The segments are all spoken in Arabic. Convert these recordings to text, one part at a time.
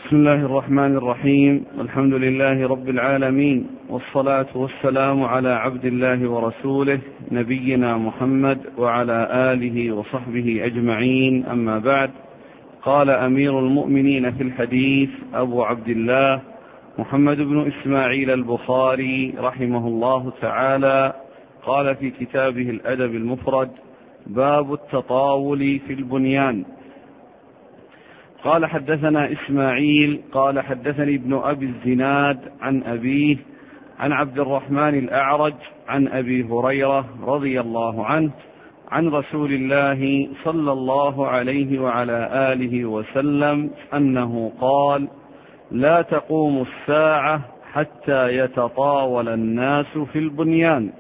بسم الله الرحمن الرحيم. الحمد لله رب العالمين، والصلاة والسلام على عبد الله ورسوله نبينا محمد وعلى آله وصحبه أجمعين، أما بعد. قال أمير المؤمنين في الحديث أبو عبد الله محمد بن إسماعيل البخاري رحمه الله تعالى، قال في كتابه الأدب المفرد: باب التطاول في البنيان. قال: حدثنا إسماعيل قال: حدثني ابن أبي الزناد عن أبيه عن عبد الرحمن الأعرج عن أبي هريرة رضي الله عنه عن رسول الله صلى الله عليه وعلى آله وسلم أنه قال: لا تقوم الساعة حتى يتطاول الناس في البنيان.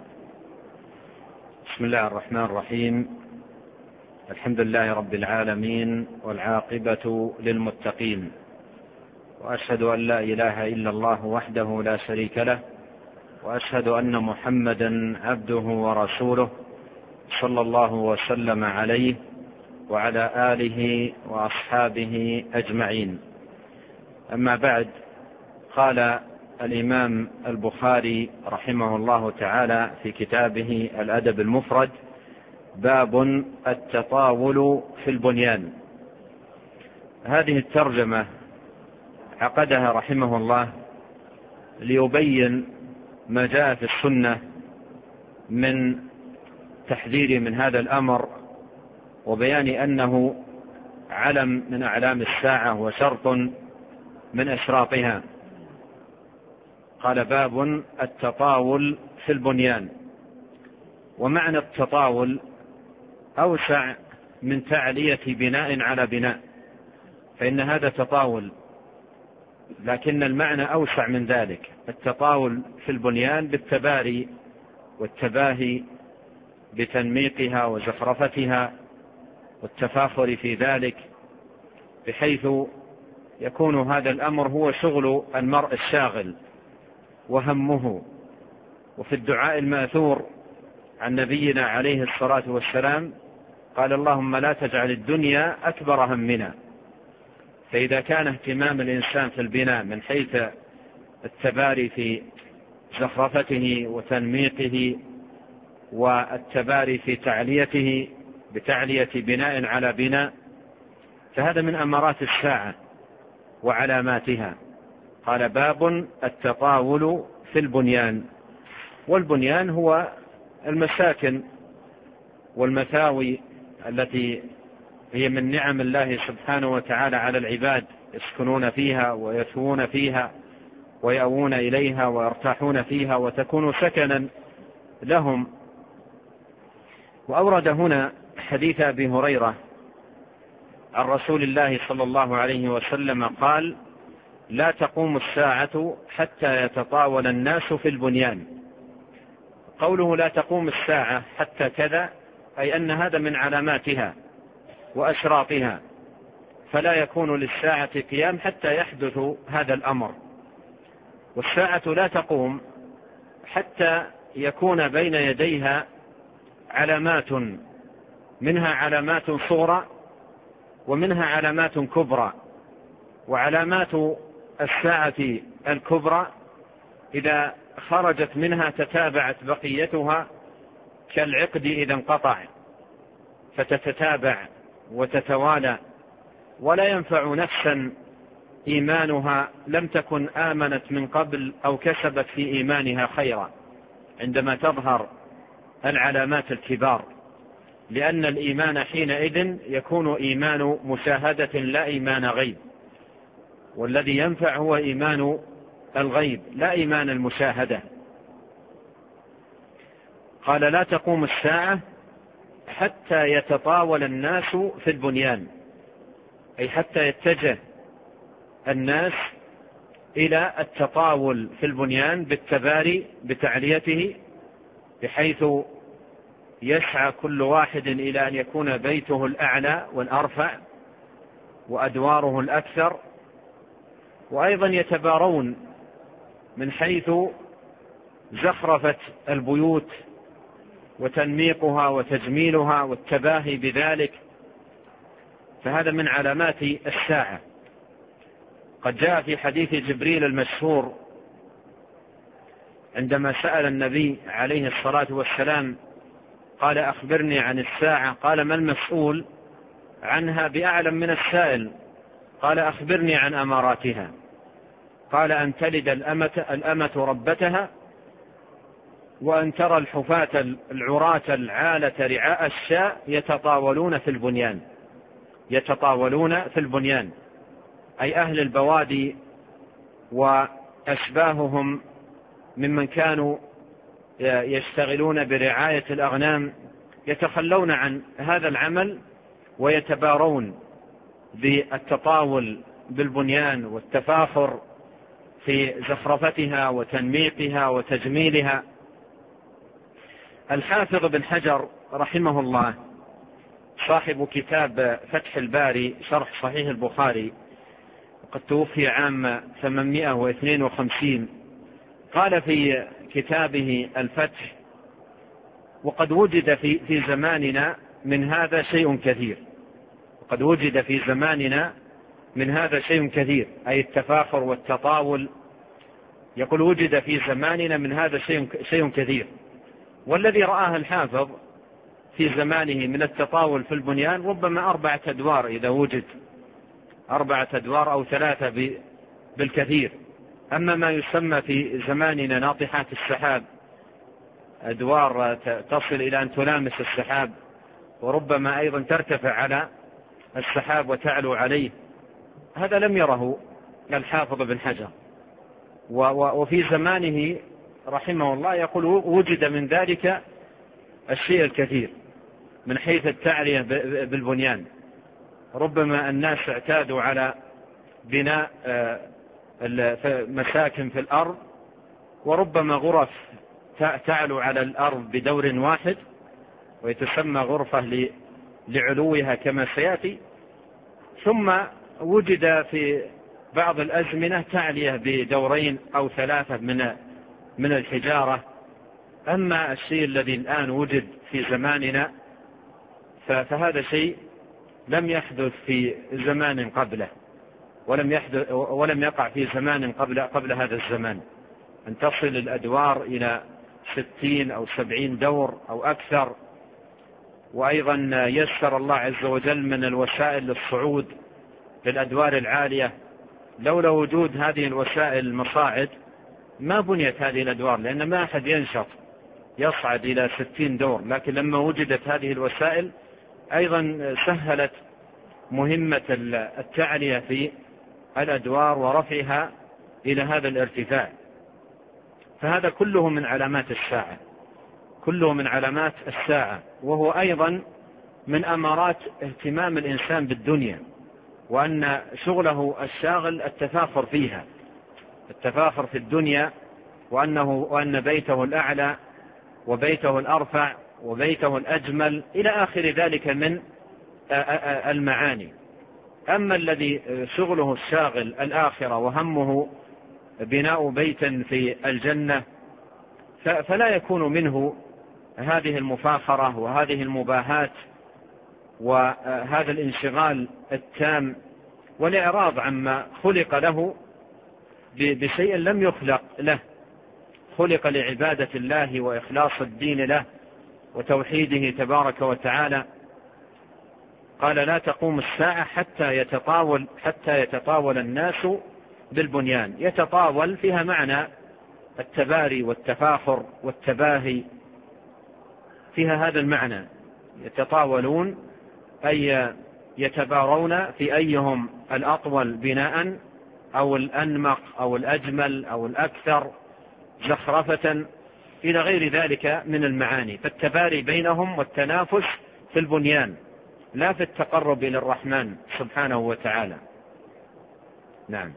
بسم الله الرحمن الرحيم. الحمد لله رب العالمين، والعاقبة للمتقين، وأشهد أن لا إله إلا الله وحده لا شريك له، وأشهد أن محمدا عبده ورسوله صلى الله وسلم عليه وعلى آله وأصحابه أجمعين. أما بعد، قال الإمام البخاري رحمه الله تعالى في كتابه الأدب المفرد: باب التطاول في البنيان. هذه الترجمة عقدها رحمه الله ليبين ما جاء في السنة من تحذير من هذا الأمر، وبيان أنه علم من أعلام الساعة وشرط من أشراطها. قال: باب التطاول في البنيان. ومعنى التطاول أوسع من تعلية بناء على بناء، فإن هذا تطاول، لكن المعنى أوسع من ذلك. التطاول في البنيان بالتباري والتباهي بتنميقها وزخرفتها والتفاخر في ذلك، بحيث يكون هذا الأمر هو شغل المرء الشاغل وهمه. وفي الدعاء الماثور عن نبينا عليه الصلاة والسلام قال: اللهم لا تجعل الدنيا أكبر همنا. فإذا كان اهتمام الإنسان في البناء من حيث التباري في زخرفته وتنميقه، والتباري في تعليته بتعلية بناء على بناء، فهذا من أمارات الساعة وعلاماتها. قال: باب التطاول في البنيان. والبنيان هو المساكن والمثاوي التي هي من نعم الله سبحانه وتعالى على العباد، يسكنون فيها ويثوون فيها ويأوون إليها ويرتاحون فيها وتكون سكنا لهم. وأورد هنا حديث أبي هريرة عن رسول الله صلى الله عليه وسلم قال: لا تقوم الساعة حتى يتطاول الناس في البنيان. قوله لا تقوم الساعة حتى كذا، أي أن هذا من علاماتها وأشراطها، فلا يكون للساعة قيام حتى يحدث هذا الأمر. والساعة لا تقوم حتى يكون بين يديها علامات، منها علامات صغرى ومنها علامات كبرى. وعلامات الساعة الكبرى إذا خرجت منها تتابعت بقيتها كالعقد إذا انقطع، فتتتابع وتتوالى، ولا ينفع نفسا إيمانها لم تكن آمنت من قبل أو كسبت في إيمانها خيرا عندما تظهر العلامات الكبار، لأن الإيمان حينئذ يكون إيمان مشاهدة لا إيمان غيب، والذي ينفع هو إيمان الغيب لا إيمان المشاهدة. قال: لا تقوم الساعة حتى يتطاول الناس في البنيان، أي حتى يتجه الناس إلى التطاول في البنيان بالتباري بتعليته، بحيث يسعى كل واحد إلى أن يكون بيته الأعلى والأرفع وأدواره الأكثر. وأيضا يتبارون من حيث زخرفة البيوت وتنميقها وتجميلها والتباهي بذلك، فهذا من علامات الساعة. قد جاء في حديث جبريل المشهور عندما سأل النبي عليه الصلاة والسلام قال أخبرني عن الساعة، قال ما المسؤول عنها بأعلم من السائل، قال أخبرني عن أماراتها، قال أن تلد الأمة ربتها، وأن ترى الحفاة العراة العالة رعاء الشاء يتطاولون في البنيان، أي أهل البوادي وأشباههم ممن كانوا يشتغلون برعاية الأغنام يتخلون عن هذا العمل ويتبارون بالتطاول بالبنيان والتفاخر في زخرفتها وتنميقها وتجميلها. الحافظ بن حجر رحمه الله صاحب كتاب فتح الباري شرح صحيح البخاري وقد توفي عام 852 قال في كتابه الفتح: وقد وجد في زماننا من هذا شيء كثير. وقد وجد في زماننا من هذا شيء كثير، أي التفاخر والتطاول. يقول وجد في زماننا من هذا شيء كثير. والذي رآه الحافظ في زمانه من التطاول في البنيان ربما 4 أدوار، إذا وجد 4 أدوار أو 3 بالكثير. أما ما يسمى في زماننا ناطحات السحاب، أدوار تصل إلى أن تلامس السحاب، وربما أيضا ترتفع على السحاب وتعلو عليه، هذا لم يره الحافظ بن حجر. وفي زمانه رحمه الله يقول وجد من ذلك الشيء الكثير من حيث التعلية بالبنيان. ربما الناس اعتادوا على بناء مساكن في الأرض، وربما غرف تعلو على الأرض بدور واحد ويتسمى غرفة لعلوها كما سيأتي. ثم وجد في بعض الأزمنة تعلية بدورين أو 3 من الحجارة. أما الشيء الذي الآن وجد في زماننا فهذا شيء لم يحدث في زمان قبله، ولم يقع في زمان قبل هذا الزمان، أن تصل الأدوار إلى 60 أو 70 دور أو أكثر. وأيضا يسر الله عز وجل من الوسائل للصعود للأدوار العالية. لولا وجود هذه الوسائل المصاعد ما بنيت هذه الأدوار، لأن ما أحد ينشط يصعد إلى 60 دور. لكن لما وجدت هذه الوسائل أيضا سهلت مهمة التعلية في الأدوار ورفعها إلى هذا الارتفاع. فهذا كله من علامات الساعة، كله من علامات الساعة، وهو أيضا من أمارات اهتمام الإنسان بالدنيا، وأن شغله الشاغل التفاخر فيها، التفاخر في الدنيا، وأن بيته الأعلى وبيته الأرفع وبيته الأجمل إلى آخر ذلك من المعاني. أما الذي شغله الشاغل الآخرة وهمه بناء بيت في الجنة فلا يكون منه هذه المفاخرة وهذه المباهات وهذا الانشغال التام والإعراض عما خلق له بشيء لم يخلق له. خلق لعبادة الله وإخلاص الدين له وتوحيده تبارك وتعالى. قال لا تقوم الساعة حتى يتطاول الناس بالبنيان. يتطاول فيها معنى التباري والتفاخر والتباهي، فيها هذا المعنى. يتطاولون أي يتبارون في أيهم الأطول بناء أو الأنمق أو الأجمل أو الأكثر زخرفة إلى غير ذلك من المعاني. فالتباري بينهم والتنافس في البنيان لا في التقرب إلى الرحمن سبحانه وتعالى. نعم.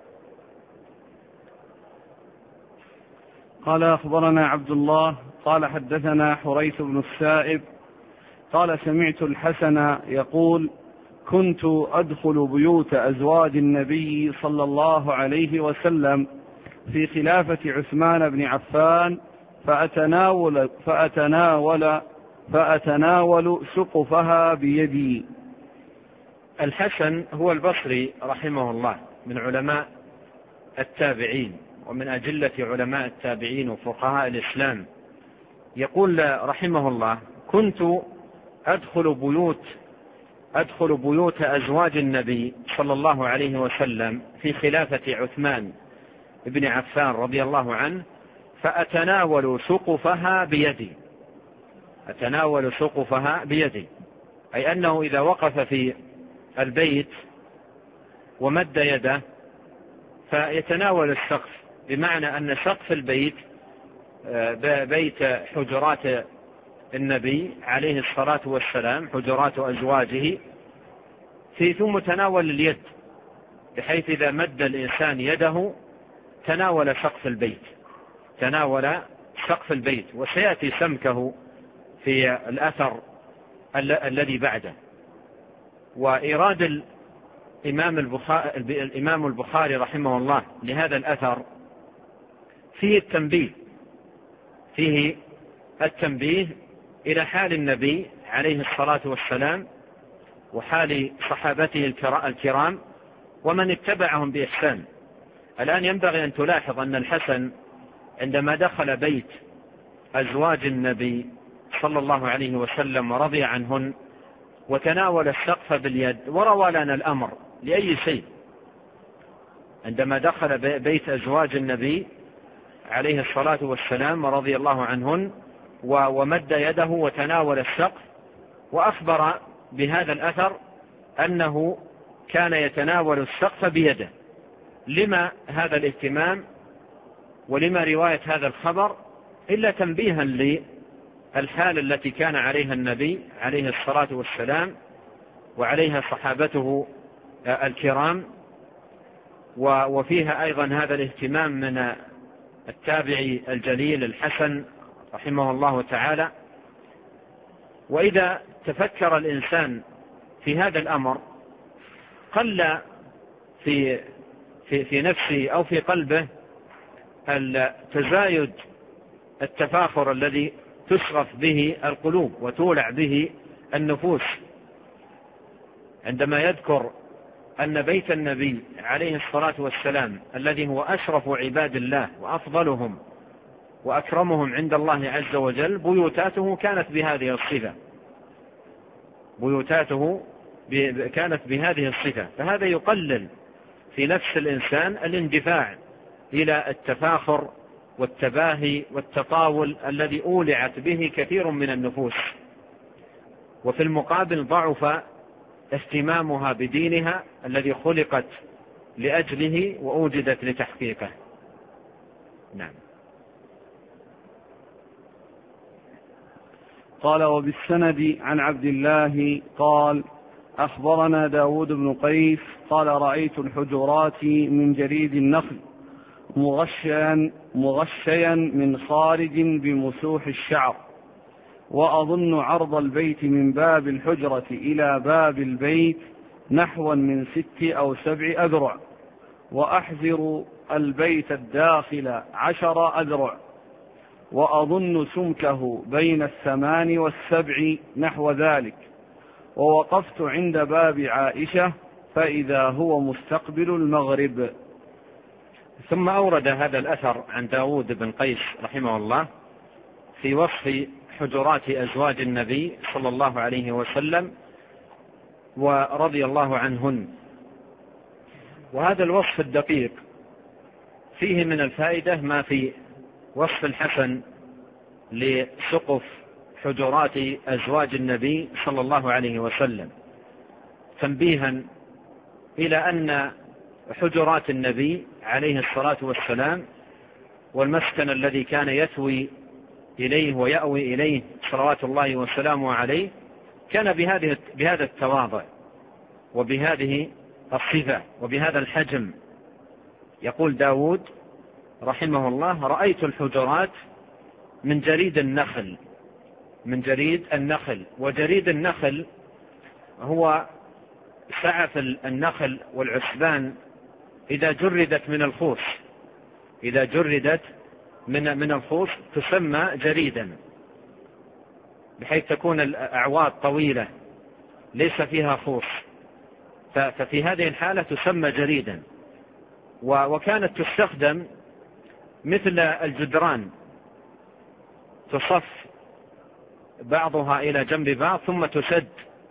قال أخبرنا عبد الله قال حدثنا حريث بن السائب قال سمعت الحسن يقول كنت أدخل بيوت أزواج النبي صلى الله عليه وسلم في خلافة عثمان بن عفان فأتناول سقفها بيدي. الحسن هو البصري رحمه الله، من علماء التابعين ومن أجلة علماء التابعين وفقهاء الإسلام، يقول رحمه الله: كنت أدخل بيوت أزواج النبي صلى الله عليه وسلم في خلافة عثمان بن عفان رضي الله عنه، فأتناول سقفها بيدي، أي أنه إذا وقف في البيت ومد يده فيتناول السقف، بمعنى أن سقف البيت بيت حجرات النبي عليه الصلاة والسلام، حجرات أزواجه، في ثم تناول اليد، بحيث إذا مد الإنسان يده تناول سقف البيت، وسيأتي سمكه في الأثر الذي بعده. وإيراد الإمام البخاري رحمه الله لهذا الأثر فيه التنبيه إلى حال النبي عليه الصلاة والسلام وحال صحابته الكرام ومن اتبعهم بإحسان. الآن ينبغي أن تلاحظ أن الحسن عندما دخل بيت أزواج النبي صلى الله عليه وسلم ورضي عنهن وتناول السقف باليد وروى لنا الأمر لأي شيء، عندما دخل بيت أزواج النبي عليه الصلاة والسلام ورضي الله عنهن ومد يده وتناول السقف، وأخبر بهذا الأثر أنه كان يتناول السقف بيده. لما هذا الاهتمام ولما رواية هذا الخبر؟ إلا تنبيها للحال التي كان عليها النبي عليه الصلاة والسلام وعليها صحابته الكرام، وفيها أيضا هذا الاهتمام من التابعي الجليل الحسن رحمه الله تعالى. وإذا تفكر الإنسان في هذا الأمر قل في نفسه أو في قلبه التزايد التفاخر الذي تشغف به القلوب وتولع به النفوس، عندما يذكر أن بيت النبي عليه الصلاة والسلام الذي هو أشرف عباد الله وأفضلهم وأكرمهم عند الله عز وجل بيوتاته كانت بهذه الصفة، فهذا يقلل في نفس الإنسان الاندفاع إلى التفاخر والتباهي والتطاول الذي أولعت به كثير من النفوس، وفي المقابل ضعف اهتمامها بدينها الذي خلقت لأجله وأوجدت لتحقيقه. نعم. قال: وبالسند عن عبد الله قال: أخبرنا داود بن قيس قال: رأيت الحجرات من جريد النخل مغشيا من خارج بمسوح الشعر، وأظن عرض البيت من باب الحجرة إلى باب البيت نحوا من 6 أو 7 أذرع، وأحذر البيت الداخل 10 أذرع، وأظن سمكه بين 8 و7 نحو ذلك. ووقفت عند باب عائشة فإذا هو مستقبل المغرب. ثم أورد هذا الأثر عن داود بن قيس رحمه الله في وصف حجرات أزواج النبي صلى الله عليه وسلم ورضي الله عنهن. وهذا الوصف الدقيق فيه من الفائدة ما في وصف الحسن لسقف حجرات أزواج النبي صلى الله عليه وسلم، تنبيها إلى أن حجرات النبي عليه الصلاة والسلام والمسكن الذي كان يثوي إليه ويأوي إليه صلوات الله وسلامه عليه كان بهذا التواضع وبهذه الصفة وبهذا الحجم. يقول داود رحمه الله: رأيت الحجرات من جريد النخل. وجريد النخل هو سعف النخل والعسبان إذا جردت من الخوص تسمى جريدا، بحيث تكون الأعواد طويلة ليس فيها خوص، ففي هذه الحالة تسمى جريدا. وكانت تستخدم مثل الجدران، تصف بعضها إلى جنب بعض ثم تسد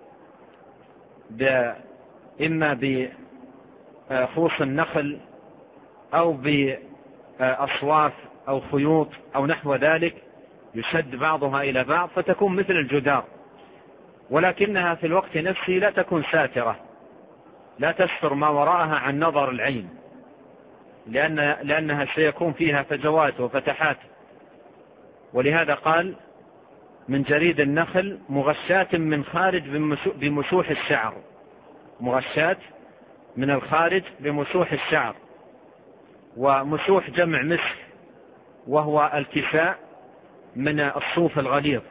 إما بخوص النخل أو بأصواف أو خيوط أو نحو ذلك، يشد بعضها إلى بعض فتكون مثل الجدار، ولكنها في الوقت نفسه لا تكون ساترة، لا تستر ما وراءها عن نظر العين، لأنها سيكون فيها فجوات وفتحات. ولهذا قال من جريد النخل مغشاة من خارج بمسوح الشعر، مغشاة من الخارج بمسوح الشعر. ومسوح جمع مسح، وهو الكساء من الصوف الغليظ.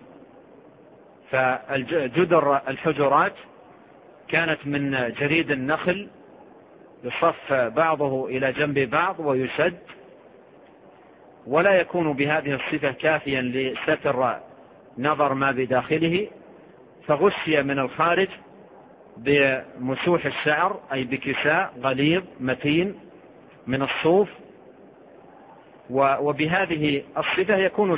فالجدر الحجرات كانت من جريد النخل، يصف بعضه إلى جنب بعض ويشد، ولا يكون بهذه الصفة كافيا لستر نظر ما بداخله، فغشي من الخارج بمسوح الشعر أي بكساء غليظ متين من الصوف، وبهذه الصفة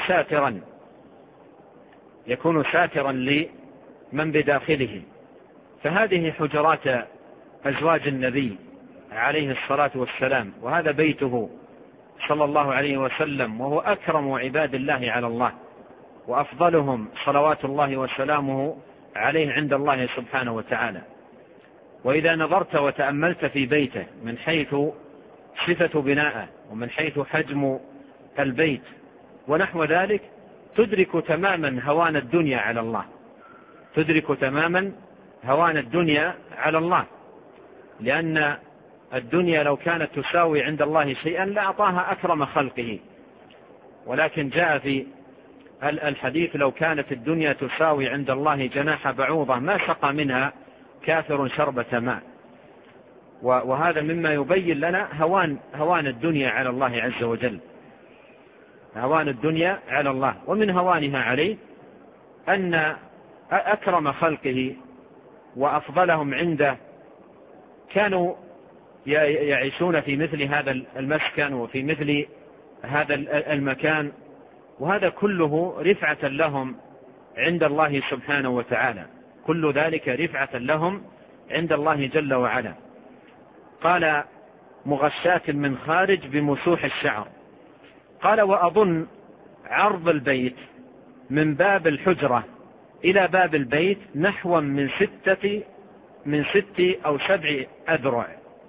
يكون ساترا لمن بداخله. فهذه حجرات أزواج النبي عليه الصلاة والسلام، وهذا بيته صلى الله عليه وسلم، وهو أكرم عباد الله على الله، وأفضلهم صلوات الله وسلامه عليه عند الله سبحانه وتعالى. وإذا نظرت وتأملت في بيته من حيث صفة بناءه ومن حيث حجم البيت ونحو ذلك، تدرك تماما هوان الدنيا على الله، تدرك تماما هوان الدنيا على الله، لأن الدنيا لو كانت تساوي عند الله شيئا لأعطاها أكرم خلقه، ولكن جاء في الحديث لو كانت الدنيا تساوي عند الله جناح بعوضة ما سقى منها كافر شربة ماء. وهذا مما يبين لنا هوان الدنيا على الله عز وجل، هوان الدنيا على الله. ومن هوانها عليه أن أكرم خلقه وأفضلهم عنده كانوا يعيشون في مثل هذا المسكن وفي مثل هذا المكان، وهذا كله رفعة لهم عند الله سبحانه وتعالى، كل ذلك رفعة لهم عند الله جل وعلا. قال مغشاة من خارج بمسوح الشعر. قال وأظن عرض البيت من باب الحجرة إلى باب البيت نحو من 6 أو 7 أذرع.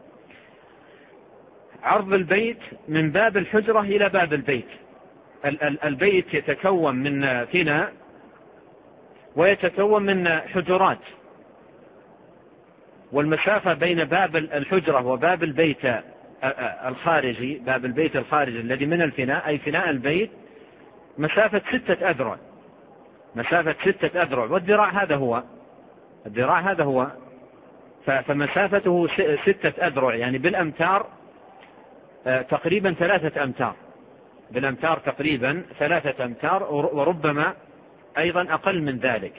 عرض البيت من باب الحجرة إلى باب البيت. البيت يتكون من فناء ويتكون من حجرات، والمسافة بين باب الحجرة وباب البيت الخارجي، باب البيت الخارجي الذي من الفناء أي فناء البيت، مسافة 6 أذرع، مسافة 6 أذرع. والذراع هذا هو فمسافته 6 أذرع، يعني بالأمتار تقريبا 3 أمتار، بالأمتار تقريبا 3 أمتار، وربما أيضا أقل من ذلك.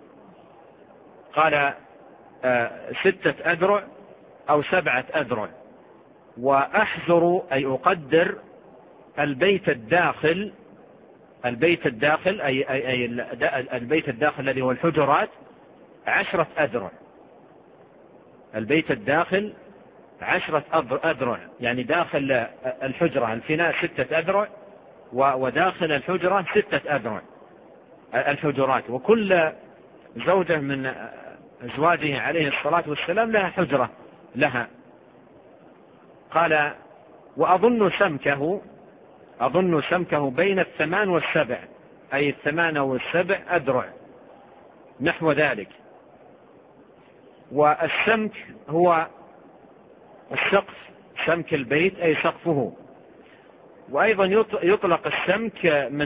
قال 6 أذرع أو 7 أذرع. وأحذر أي أقدر البيت الداخل أي البيت الداخل الذي هو الحجرات 10 أذرع. البيت الداخل 10 أذرع، يعني داخل الحجرة الفناء 6 أذرع، وداخل الحجرة 6 أذرع الحجرات. وكل زوجة من أزواجه عليه الصلاة والسلام لها حجرة لها. قال وأظن سمكه بين 8 و7، أي 8 و7 أذرع نحو ذلك. والسمك هو السقف، سمك البيت أي سقفه. وأيضا يطلق السمك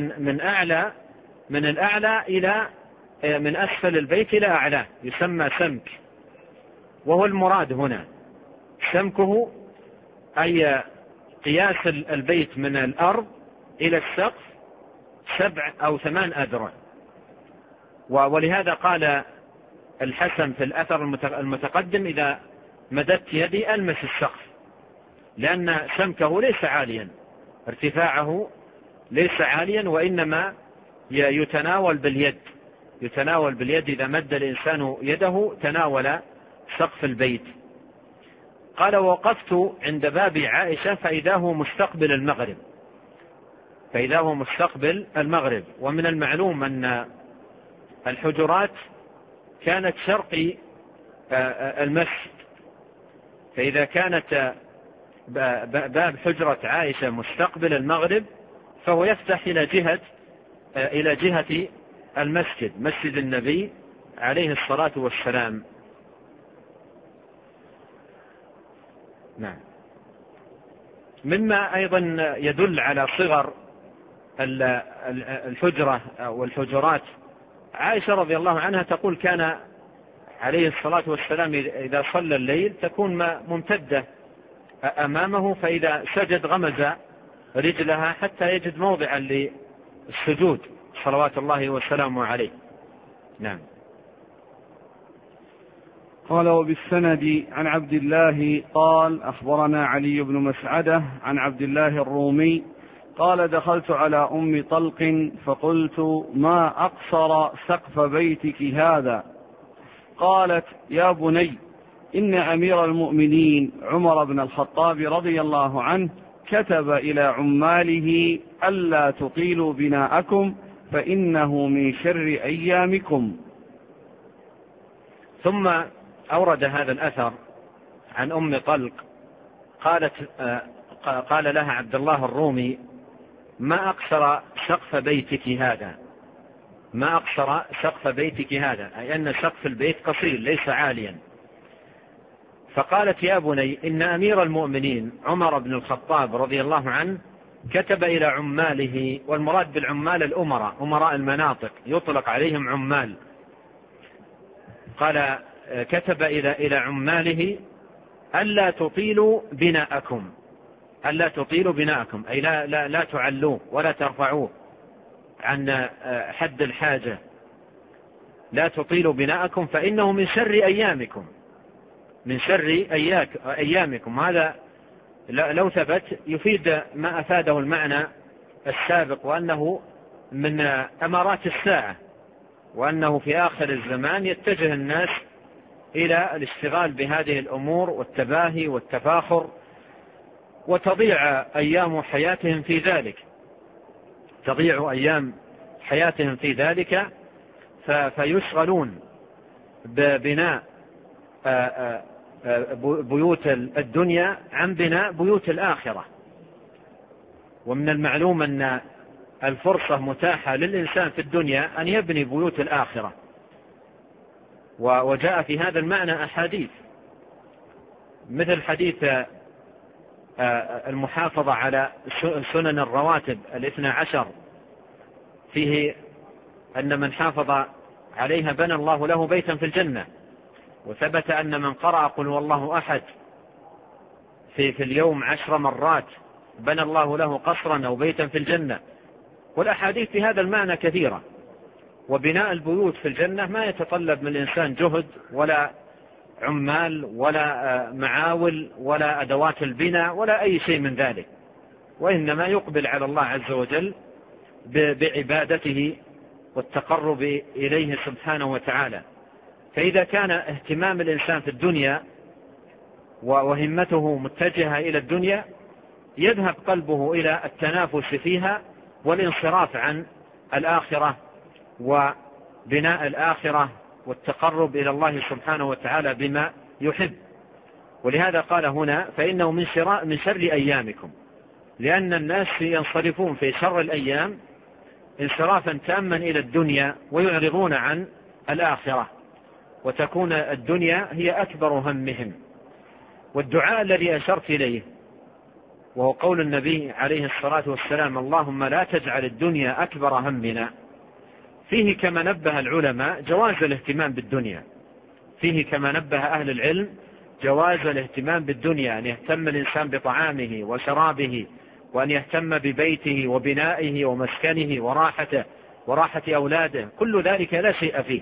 من الأعلى إلى من أسفل البيت إلى أعلى، يسمى سمك. وهو المراد هنا سمكه أي قياس البيت من الأرض إلى السقف 7 أو 8 أذرع. ولهذا قال الحسن في الأثر المتقدم إذا مددت يدي ألمس السقف، لأن سمكه ليس عاليا، ارتفاعه ليس عاليا، وإنما يتناول باليد، إذا مد الإنسان يده تناول سقف البيت. قال: وقفت عند باب عائشة فإذا هو مستقبل المغرب. ومن المعلوم أن الحجرات كانت شرقي المسجد، فإذا كانت باب حجرة عائشة مستقبل المغرب فهو يفتح إلى جهة المسجد، مسجد النبي عليه الصلاة والسلام. نعم. مما أيضا يدل على صغر الحجرة والحجرات، عائشة رضي الله عنها تقول: كان عليه الصلاة والسلام إذا صلى الليل تكون ممتدة أمامه، فإذا سجد غمز رجلها حتى يجد موضعا للسجود صلوات الله وسلامه عليه. نعم. قال: وبالسند عن عبد الله قال: أخبرنا علي بن مسعدة عن عبد الله الرومي قال: دخلت على أم طلق فقلت: ما أقصر سقف بيتك هذا؟ قالت: يا بني، إن أمير المؤمنين عمر بن الخطاب رضي الله عنه كتب إلى عماله ألا تطيلوا بناءكم فإنه من شر أيامكم. ثم أورد هذا الأثر عن أم طلق قال لها عبد الله الرومي: ما أقصر سقف بيتك هذا؟ ما أقصر سقف بيتك هذا، أي أن سقف البيت قصير ليس عاليا. فقالت: يا بني، إن أمير المؤمنين عمر بن الخطاب رضي الله عنه كتب إلى عماله، والمراد بالعمال الأمراء، أمراء المناطق يطلق عليهم عمال. قال: كتب إلى عماله ألا تطيلوا بناءكم، أي لا تعلوه ولا ترفعوه عن حد الحاجة. لا تطيلوا بناءكم فإنه من شر أيامكم. هذا لو ثبت يفيد ما أفاده المعنى السابق، وأنه من أمارات الساعة، وأنه في آخر الزمان يتجه الناس إلى الاشتغال بهذه الأمور والتباهي والتفاخر، وتضيع أيام حياتهم في ذلك، فيشغلون ببناء بيوت الدنيا عن بناء بيوت الآخرة. ومن المعلوم أن الفرصة متاحة للإنسان في الدنيا أن يبني بيوت الآخرة، وجاء في هذا المعنى أحاديث، مثل حديث المحافظة على سنن الرواتب 12، فيه أن من حافظ عليها بنى الله له بيتا في الجنة. وثبت أن من قرأ قل والله أحد في اليوم 10 مرات بنى الله له قصرا أو بيتا في الجنة. والأحاديث في هذا المعنى كثيرة. وبناء البيوت في الجنة ما يتطلب من الإنسان جهد ولا عمال ولا معاول ولا أدوات البناء ولا أي شيء من ذلك، وإنما يقبل على الله عز وجل بعبادته والتقرب إليه سبحانه وتعالى. فإذا كان اهتمام الإنسان في الدنيا وهمته متجهة إلى الدنيا، يذهب قلبه إلى التنافس فيها والانصراف عن الآخرة وبناء الآخرة والتقرب إلى الله سبحانه وتعالى بما يحب. ولهذا قال هنا: فإنه من شر أيامكم، لأن الناس ينصرفون في شر الأيام انصرافا تاما إلى الدنيا ويعرضون عن الآخرة، وتكون الدنيا هي أكبر همهم. والدعاء الذي أشرت إليه وهو قول النبي عليه الصلاة والسلام: اللهم لا تجعل الدنيا أكبر همنا، فيه كما نبه العلماء جواز الاهتمام بالدنيا، فيه كما نبه أهل العلم جواز الاهتمام بالدنيا، أن يهتم الإنسان بطعامه وشرابه، وأن يهتم ببيته وبنائه ومسكنه وراحته وراحة أولاده، كل ذلك لا شيء فيه.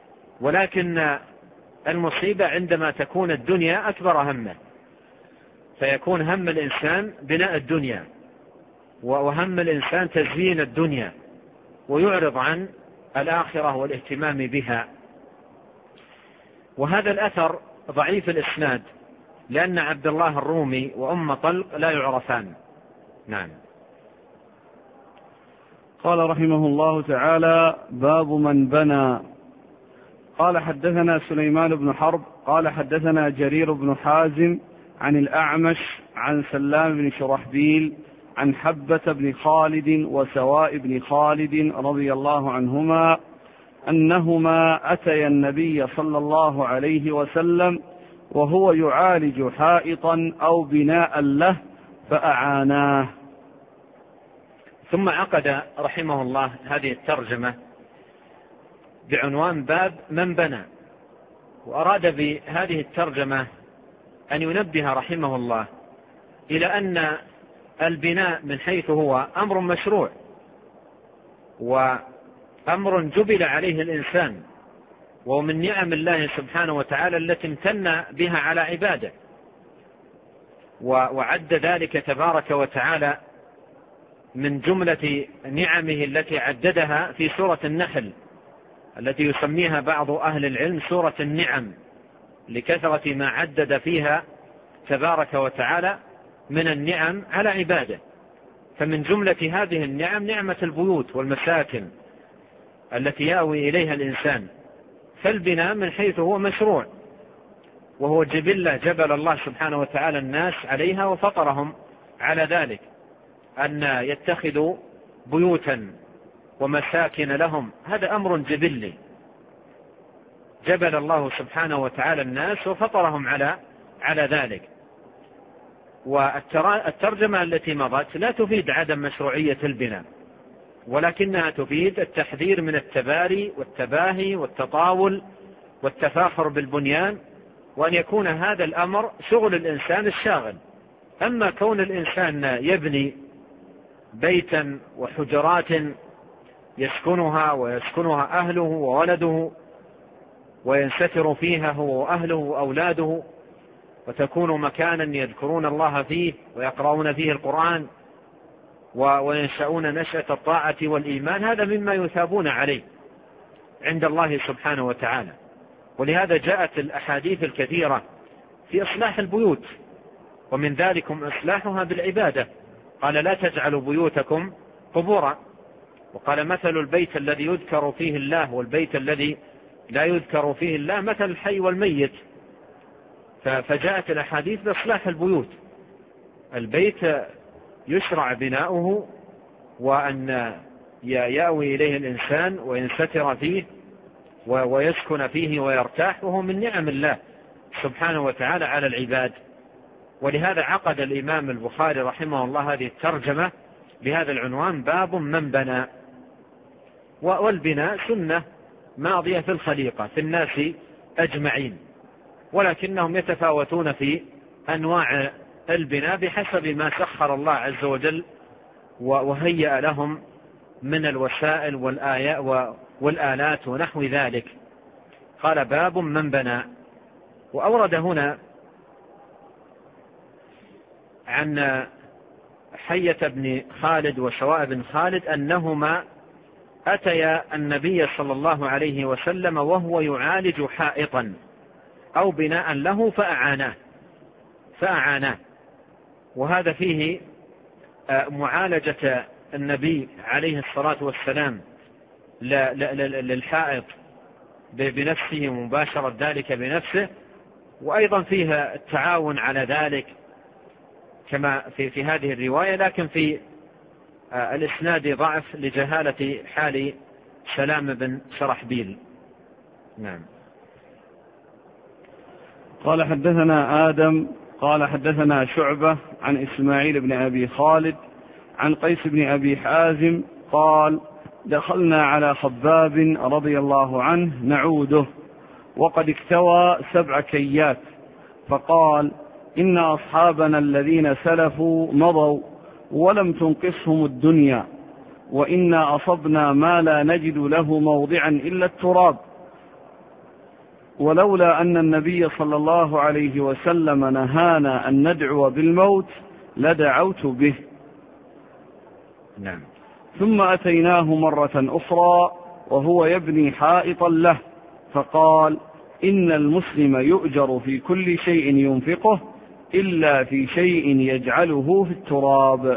ولكن المصيبة عندما تكون الدنيا أكبر همه، فيكون هم الإنسان بناء الدنيا، وهم الإنسان تزيين الدنيا، ويعرض عن الآخرة والاهتمام بها. وهذا الأثر ضعيف الإسناد، لأن عبد الله الرومي وأم طلق لا يعرفان. نعم. قال رحمه الله تعالى: باب من بنى. قال حدثنا سليمان بن حرب قال حدثنا جرير بن حازم عن الأعمش عن سلام بن شرحبيل عن حبة بن خالد وسواء بن خالد رضي الله عنهما أنهما أتيا النبي صلى الله عليه وسلم وهو يعالج حائطا أو بناء له فأعاناه. ثم عقد رحمه الله هذه الترجمة بعنوان باب من بنى، وأراد بهذه الترجمة أن ينبه رحمه الله إلى أن البناء من حيث هو أمر مشروع، وأمر جبل عليه الإنسان، ومن نعم الله سبحانه وتعالى التي امتن بها على عباده، وعد ذلك تبارك وتعالى من جملة نعمه التي عددها في سورة النحل التي يسميها بعض أهل العلم سورة النعم، لكثرة ما عدد فيها تبارك وتعالى من النعم على عباده. فمن جملة هذه النعم نعمة البيوت والمساكن التي يأوي إليها الإنسان. فالبناء من حيث هو مشروع، وهو جبل الله سبحانه وتعالى الناس عليها وفطرهم على ذلك، أن يتخذوا بيوتا ومساكن لهم. هذا أمر جبلي جبل الله سبحانه وتعالى الناس وفطرهم على ذلك. والترجمة التي مضت لا تفيد عدم مشروعية البناء، ولكنها تفيد التحذير من التباري والتباهي والتطاول والتفاخر بالبنيان، وأن يكون هذا الأمر شغل الإنسان الشاغل. أما كون الإنسان يبني بيتا وحجرات يسكنها ويسكنها أهله وولده وينستر فيها هو وأهله وأولاده، وتكون مكانا يذكرون الله فيه ويقرؤون فيه القرآن وينشأون نشأة الطاعة والإيمان، هذا مما يثابون عليه عند الله سبحانه وتعالى. ولهذا جاءت الأحاديث الكثيرة في إصلاح البيوت، ومن ذلكم إصلاحها بالعبادة. قال: لا تجعلوا بيوتكم قبورا. وقال: مثل البيت الذي يذكر فيه الله والبيت الذي لا يذكر فيه الله مثل الحي والميت. فجاءت الأحاديث بإصلاح البيوت. البيت يشرع بناؤه، وأن يأوي إليه الإنسان وينستر فيه ويسكن فيه ويرتاح، وهو من نعم الله سبحانه وتعالى على العباد. ولهذا عقد الإمام البخاري رحمه الله هذه الترجمة بهذا العنوان: باب من بنى. والبناء سنة ماضية في الخليقة في الناس أجمعين، ولكنهم يتفاوتون في أنواع البناء بحسب ما سخر الله عز وجل وهيأ لهم من الوسائل والآلات ونحو ذلك. قال: باب من بنى. وأورد هنا عن حية بن خالد وسواء بن خالد أنهما أتيا النبي صلى الله عليه وسلم وهو يعالج حائطا أو بناء له فأعاناه. وهذا فيه معالجة النبي عليه الصلاة والسلام للحائط بنفسه ومباشرة ذلك بنفسه، وأيضا فيها التعاون على ذلك كما في هذه الرواية. لكن في الإسناد ضعف لجهالة حال سلام بن شرحبيل. نعم. قال: حدثنا آدم قال حدثنا شعبة عن إسماعيل بن أبي خالد عن قيس بن أبي حازم قال: دخلنا على خباب رضي الله عنه نعوده وقد اكتوى 7 كيات، فقال: إن أصحابنا الذين سلفوا مضوا ولم تنقصهم الدنيا، وإنا أصبنا ما لا نجد له موضعا إلا التراب، ولولا أن النبي صلى الله عليه وسلم نهانا أن ندعو بالموت لدعوت به. نعم. ثم أتيناه مرة أخرى وهو يبني حائطا له، فقال: إن المسلم يؤجر في كل شيء ينفقه إلا في شيء يجعله في التراب.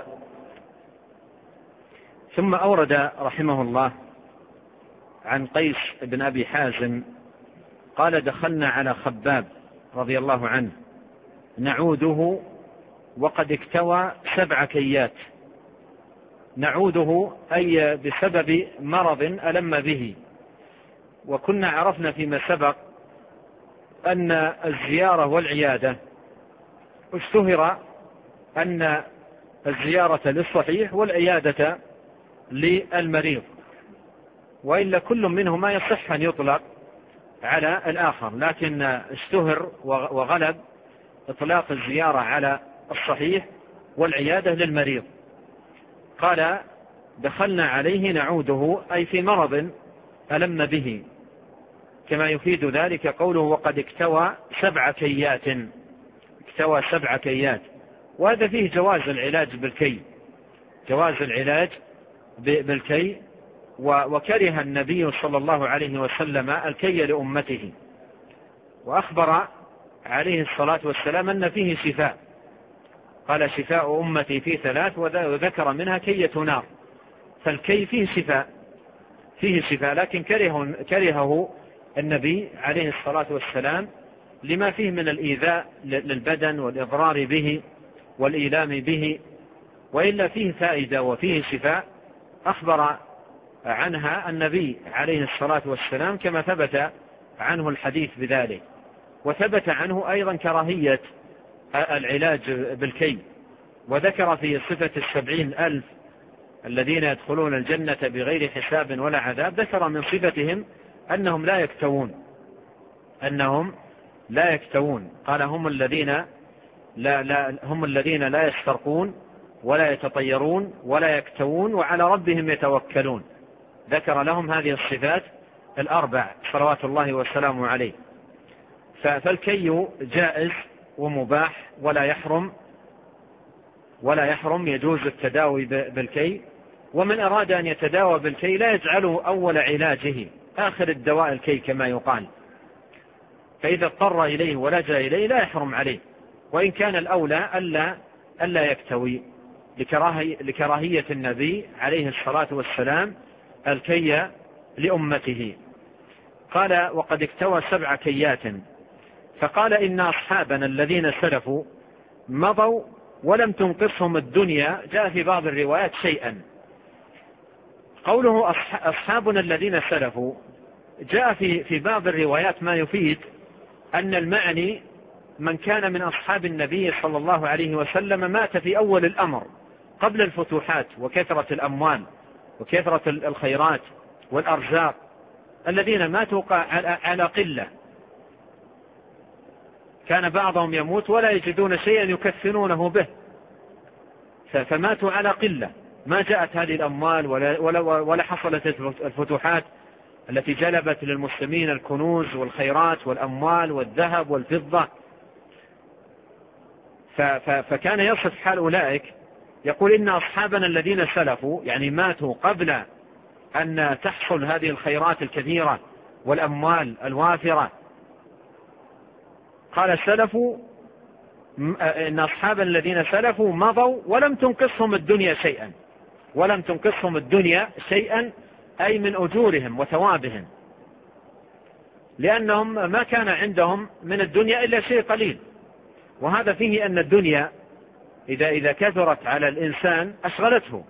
ثم أورد رحمه الله عن قيس بن أبي حازم قال: دخلنا على خباب رضي الله عنه نعوده وقد اكتوى 7 كيات. نعوده أي بسبب مرض ألم به، وكنا عرفنا فيما سبق أن الزيارة والعيادة اشتهر أن الزيارة للصحيح والعيادة للمريض، وإلا كل منهما يصح أن يطلق على الآخر، لكن اشتهر وغلب إطلاق الزيارة على الصحيح والعيادة للمريض. قال: دخلنا عليه نعوده أي في مرض ألم به، كما يفيد ذلك قوله: وقد اكتوى 7 كيات. اكتوى 7 كيات، وهذا فيه جواز العلاج بالكي، جواز العلاج بالكي. وكره النبي صلى الله عليه وسلم الكي لأمته، وأخبر عليه الصلاة والسلام أن فيه شفاء، قال: شفاء أمتي في 3، وذكر منها كية نار. فالكي فيه شفاء، لكن كرهه النبي عليه الصلاة والسلام لما فيه من الإيذاء للبدن والإضرار به والإيلام به، وإلا فيه فائدة وفيه شفاء أخبر عنها النبي عليه الصلاة والسلام، كما ثبت عنه الحديث بذلك. وثبت عنه أيضا كراهية العلاج بالكي، وذكر في صفة 70,000 الذين يدخلون الجنة بغير حساب ولا عذاب، ذكر من صفتهم أنهم لا يكتوون. قال: هم الذين لا يسترقون ولا يتطيرون ولا يكتوون وعلى ربهم يتوكلون. ذكر لهم هذه الصفات 4 صلوات الله وسلامه عليه. فالكي جائز ومباح ولا يحرم، يجوز التداوي بالكي. ومن أراد أن يتداوى بالكي لا يجعله أول علاجه، آخر الدواء الكي كما يقال، فإذا اضطر إليه ولجأ إليه لا يحرم عليه، وإن كان الأولى ألا يكتوي لكراهية النبي عليه الصلاة والسلام الكي لأمته. قال: وقد اكتوى 7 كيات. فقال: إن أصحابنا الذين سلفوا مضوا ولم تنقصهم الدنيا. جاء في بعض الروايات شيئا. قوله أصحابنا الذين سلفوا جاء في بعض الروايات ما يفيد أن المعني من كان من أصحاب النبي صلى الله عليه وسلم مات في أول الأمر قبل الفتوحات وكثرة الأموال وكثرة الخيرات والأرزاق، الذين ماتوا على قلة، كان بعضهم يموت ولا يجدون شيئا يكفنونه به، فماتوا على قلة، ما جاءت هذه الأموال ولا حصلت الفتوحات التي جلبت للمسلمين الكنوز والخيرات والأموال والذهب والفضة. فكان يصف حال أولئك، يقول: إن أصحابنا الذين سلفوا، يعني ماتوا قبل أن تحصل هذه الخيرات الكثيرة والأموال الوافرة. قال: سلفوا، إن أصحابنا الذين سلفوا مضوا ولم تنقصهم الدنيا شيئا. ولم تنقصهم الدنيا شيئا أي من أجورهم وثوابهم، لأنهم ما كان عندهم من الدنيا إلا شيء قليل. وهذا فيه أن الدنيا إذا كثرت على الإنسان أشغلته.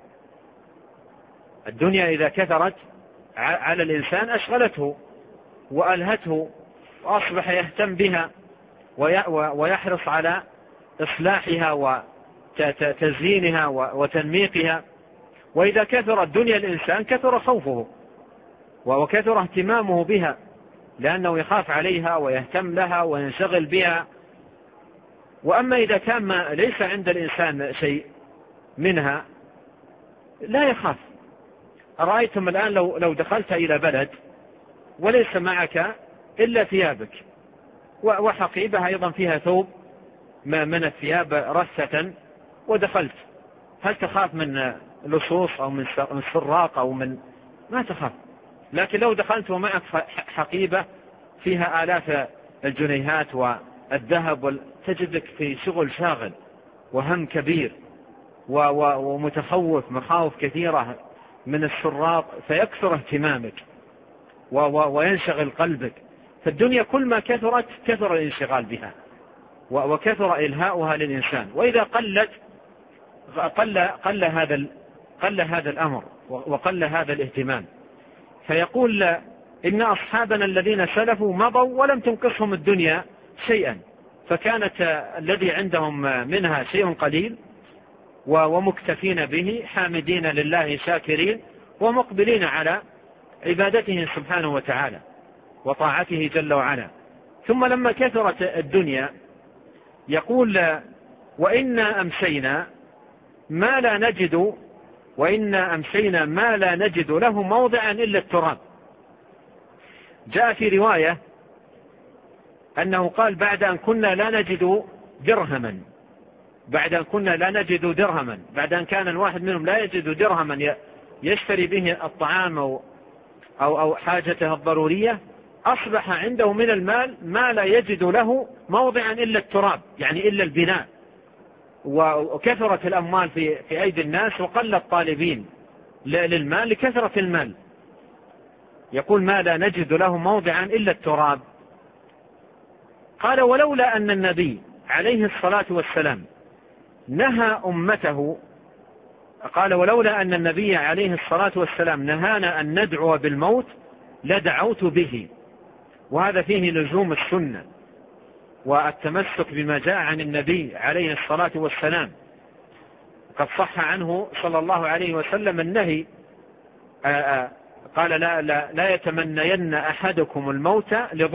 الدنيا إذا كثرت على الإنسان أشغلته وألهته، وأصبح يهتم بها ويحرص على إصلاحها وتزيينها وتنميقها. وإذا كثر الدنيا الإنسان كثر خوفه وكثر اهتمامه بها، لأنه يخاف عليها ويهتم لها وينشغل بها. وأما إذا كان ليس عند الإنسان شيء منها لا يخاف. أرأيتم الآن لو دخلت إلى بلد وليس معك إلا ثيابك، وحقيبة أيضا فيها ثوب من الثياب رثة ودخلت، هل تخاف من لصوص أو من سراق أو من؟ ما تخاف. لكن لو دخلت ومعك حقيبة فيها آلاف الجنيهات والذهب تجدك في شغل شاغل وهم كبير ومتخوف، مخاوف كثيرة من السراق، فيكثر اهتمامك وينشغل قلبك. فالدنيا كل ما كثرت كثر الانشغال بها وكثر إلهاؤها للإنسان، وإذا قلت قل هذا الأمر وقل هذا الاهتمام. فيقول إن أصحابنا الذين سلفوا مضوا ولم تنقصهم الدنيا شيئا، فكانت الذي عندهم منها شيء قليل ومكتفين به، حامدين لله شاكرين ومقبلين على عبادته سبحانه وتعالى وطاعته جل وعلا. ثم لما كثرت الدنيا يقول وإنا أمسينا ما لا نجد له موضعا إلا التراب. جاء في رواية أنه قال بعد أن كنا لا نجد درهما، بعد أن كان الواحد منهم لا يجد درهما يشتري به الطعام أو حاجته الضرورية، أصبح عنده من المال ما لا يجد له موضعا إلا التراب، يعني إلا البناء. وكثرت الأموال في أيدي الناس وقل الطالبين للمال لكثرة المال. يقول ما لا نجد له موضعا إلا التراب. قال ولولا أن النبي عليه الصلاة والسلام نهى أمته، قال ولولا أن النبي عليه الصلاة والسلام نهانا أن ندعو بالموت لدعوت به. وهذا فيه لزوم السنة والتمسك بما جاء عن النبي عليه الصلاة والسلام. قد صح عنه صلى الله عليه وسلم النهي، قال لا يتمنين أحدكم الموت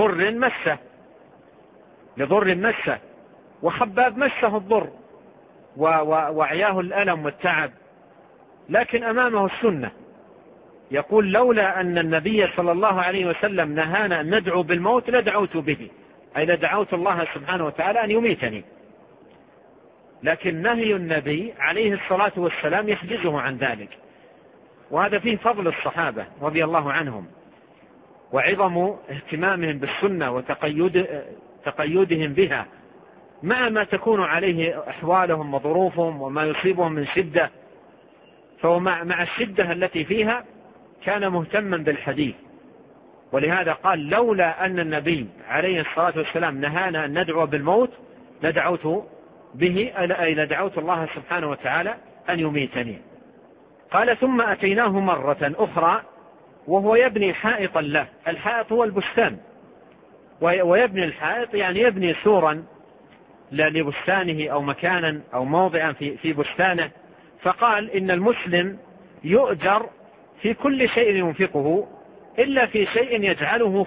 لضر مسه، وخباب مسه الضر وعياه الألم والتعب، لكن أمامه السنة. يقول لولا أن النبي صلى الله عليه وسلم نهانا أن ندعو بالموت لدعوت به، أي لدعوت الله سبحانه وتعالى أن يميتني. لكن نهي النبي عليه الصلاة والسلام يحجزه عن ذلك. وهذا فيه فضل الصحابة رضي الله عنهم وعظم اهتمامهم بالسنة وتقيدهم بها، مع ما تكون عليه أحوالهم وظروفهم وما يصيبهم من شدة. فهو مع الشدة التي فيها كان مهتما بالحديث. ولهذا قال لولا أن النبي عليه الصلاة والسلام نهانا أن ندعو بالموت لدعوت به، أي لدعوت الله سبحانه وتعالى أن يميتني. قال ثم أتيناه مرة أخرى وهو يبني حائطا له. الحائط هو البستان، ويبني الحائط يعني يبني سورا لبستانه أو مكانا أو موضعا في بستانه. فقال إن المسلم يؤجر في كل شيء ينفقه إلا في شيء يجعله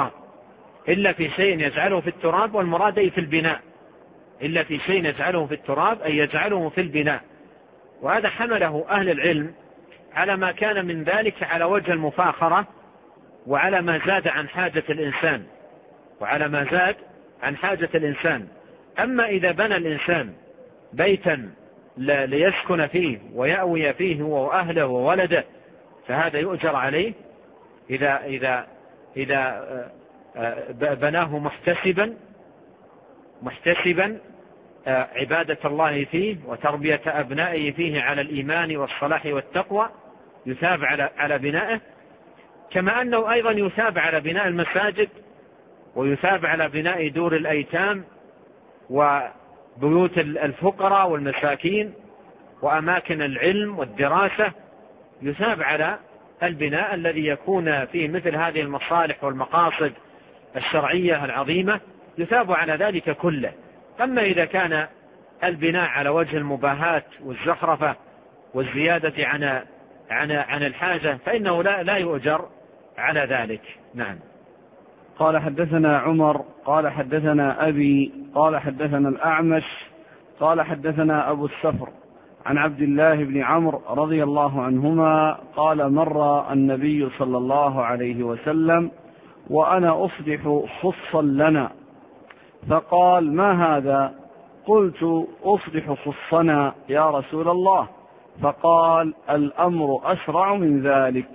في التراب، والمراد أي في البناء، إلا في شيء يجعله في التراب أي يجعله في البناء. وهذا حمله أهل العلم على ما كان من ذلك على وجه المفاخرة، وعلى ما زاد عن حاجة الإنسان. أما إذا بنى الإنسان بيتا ليسكن فيه ويأوي فيه هو وأهله وولده فهذا يؤجر عليه إذا بناه محتسبا عبادة الله فيه وتربية أبنائه فيه على الإيمان والصلاح والتقوى، يثاب على بنائه، كما أنه أيضا يثاب على بناء المساجد، ويثاب على بناء دور الأيتام وبيوت الفقراء والمساكين وأماكن العلم والدراسة. يثاب على البناء الذي يكون فيه مثل هذه المصالح والمقاصد الشرعية العظيمة، يثاب على ذلك كله. أما إذا كان البناء على وجه المباهاة والزخرفة والزيادة عن الحاجة فإنه لا يؤجر على ذلك. نعم. قال حدثنا عمر قال حدثنا أبي قال حدثنا الأعمش قال حدثنا أبو السفر عن عبد الله بن عمرو رضي الله عنهما قال مر النبي صلى الله عليه وسلم وأنا أصلح خصا لنا. فقال: ما هذا؟ قلت: أصلح خصنا يا رسول الله. فقال: الأمر أسرع من ذلك.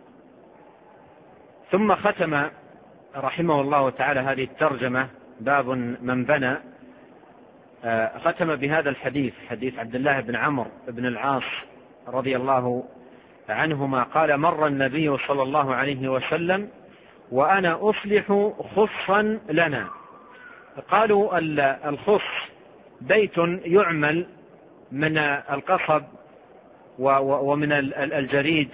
ثم ختم رحمه الله تعالى هذه الترجمة، باب من بنى، ختم بهذا الحديث، حديث عبد الله بن عمرو بن العاص رضي الله عنهما قال: مر النبي صلى الله عليه وسلم وأنا أصلح خصا لنا. قالوا الخص بيت يعمل من القصب ومن الجريد،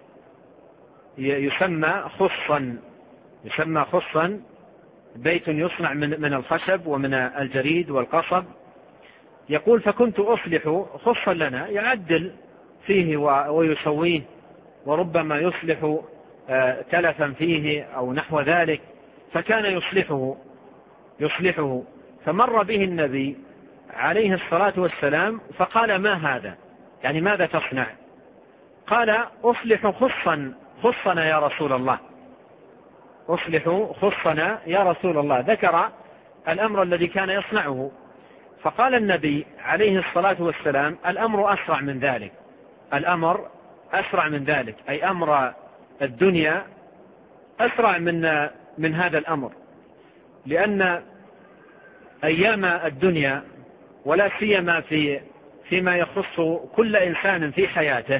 يسمى خصا، بيت يصنع من الخشب ومن الجريد والقصب. يقول: فكنت أصلح خصا لنا، يعدل فيه ويسويه، وربما يصلح تلفا فيه أو نحو ذلك، فكان يصلحه. فمر به النبي عليه الصلاة والسلام فقال: ما هذا؟ يعني ماذا تصنع؟ قال: أصلح خصنا يا رسول الله، أصلح خصنا يا رسول الله. ذكر الأمر الذي كان يصنعه. فقال النبي عليه الصلاة والسلام: الأمر أسرع من ذلك. الأمر أسرع من ذلك، أي أمر الدنيا أسرع من هذا الأمر، لأن أيام الدنيا ولا سيما فيما يخص كل إنسان في حياته،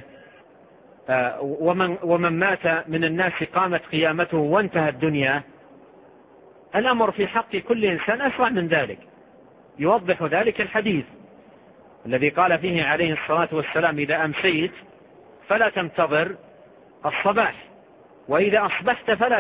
ومن مات من الناس قامت قيامته وانتهى الدنيا، الأمر في حق كل إنسان أسرع من ذلك. يوضح ذلك الحديث الذي قال فيه عليه الصلاة والسلام: إذا أمسيت فلا تنتظر الصباح، وإذا أصبحت فلا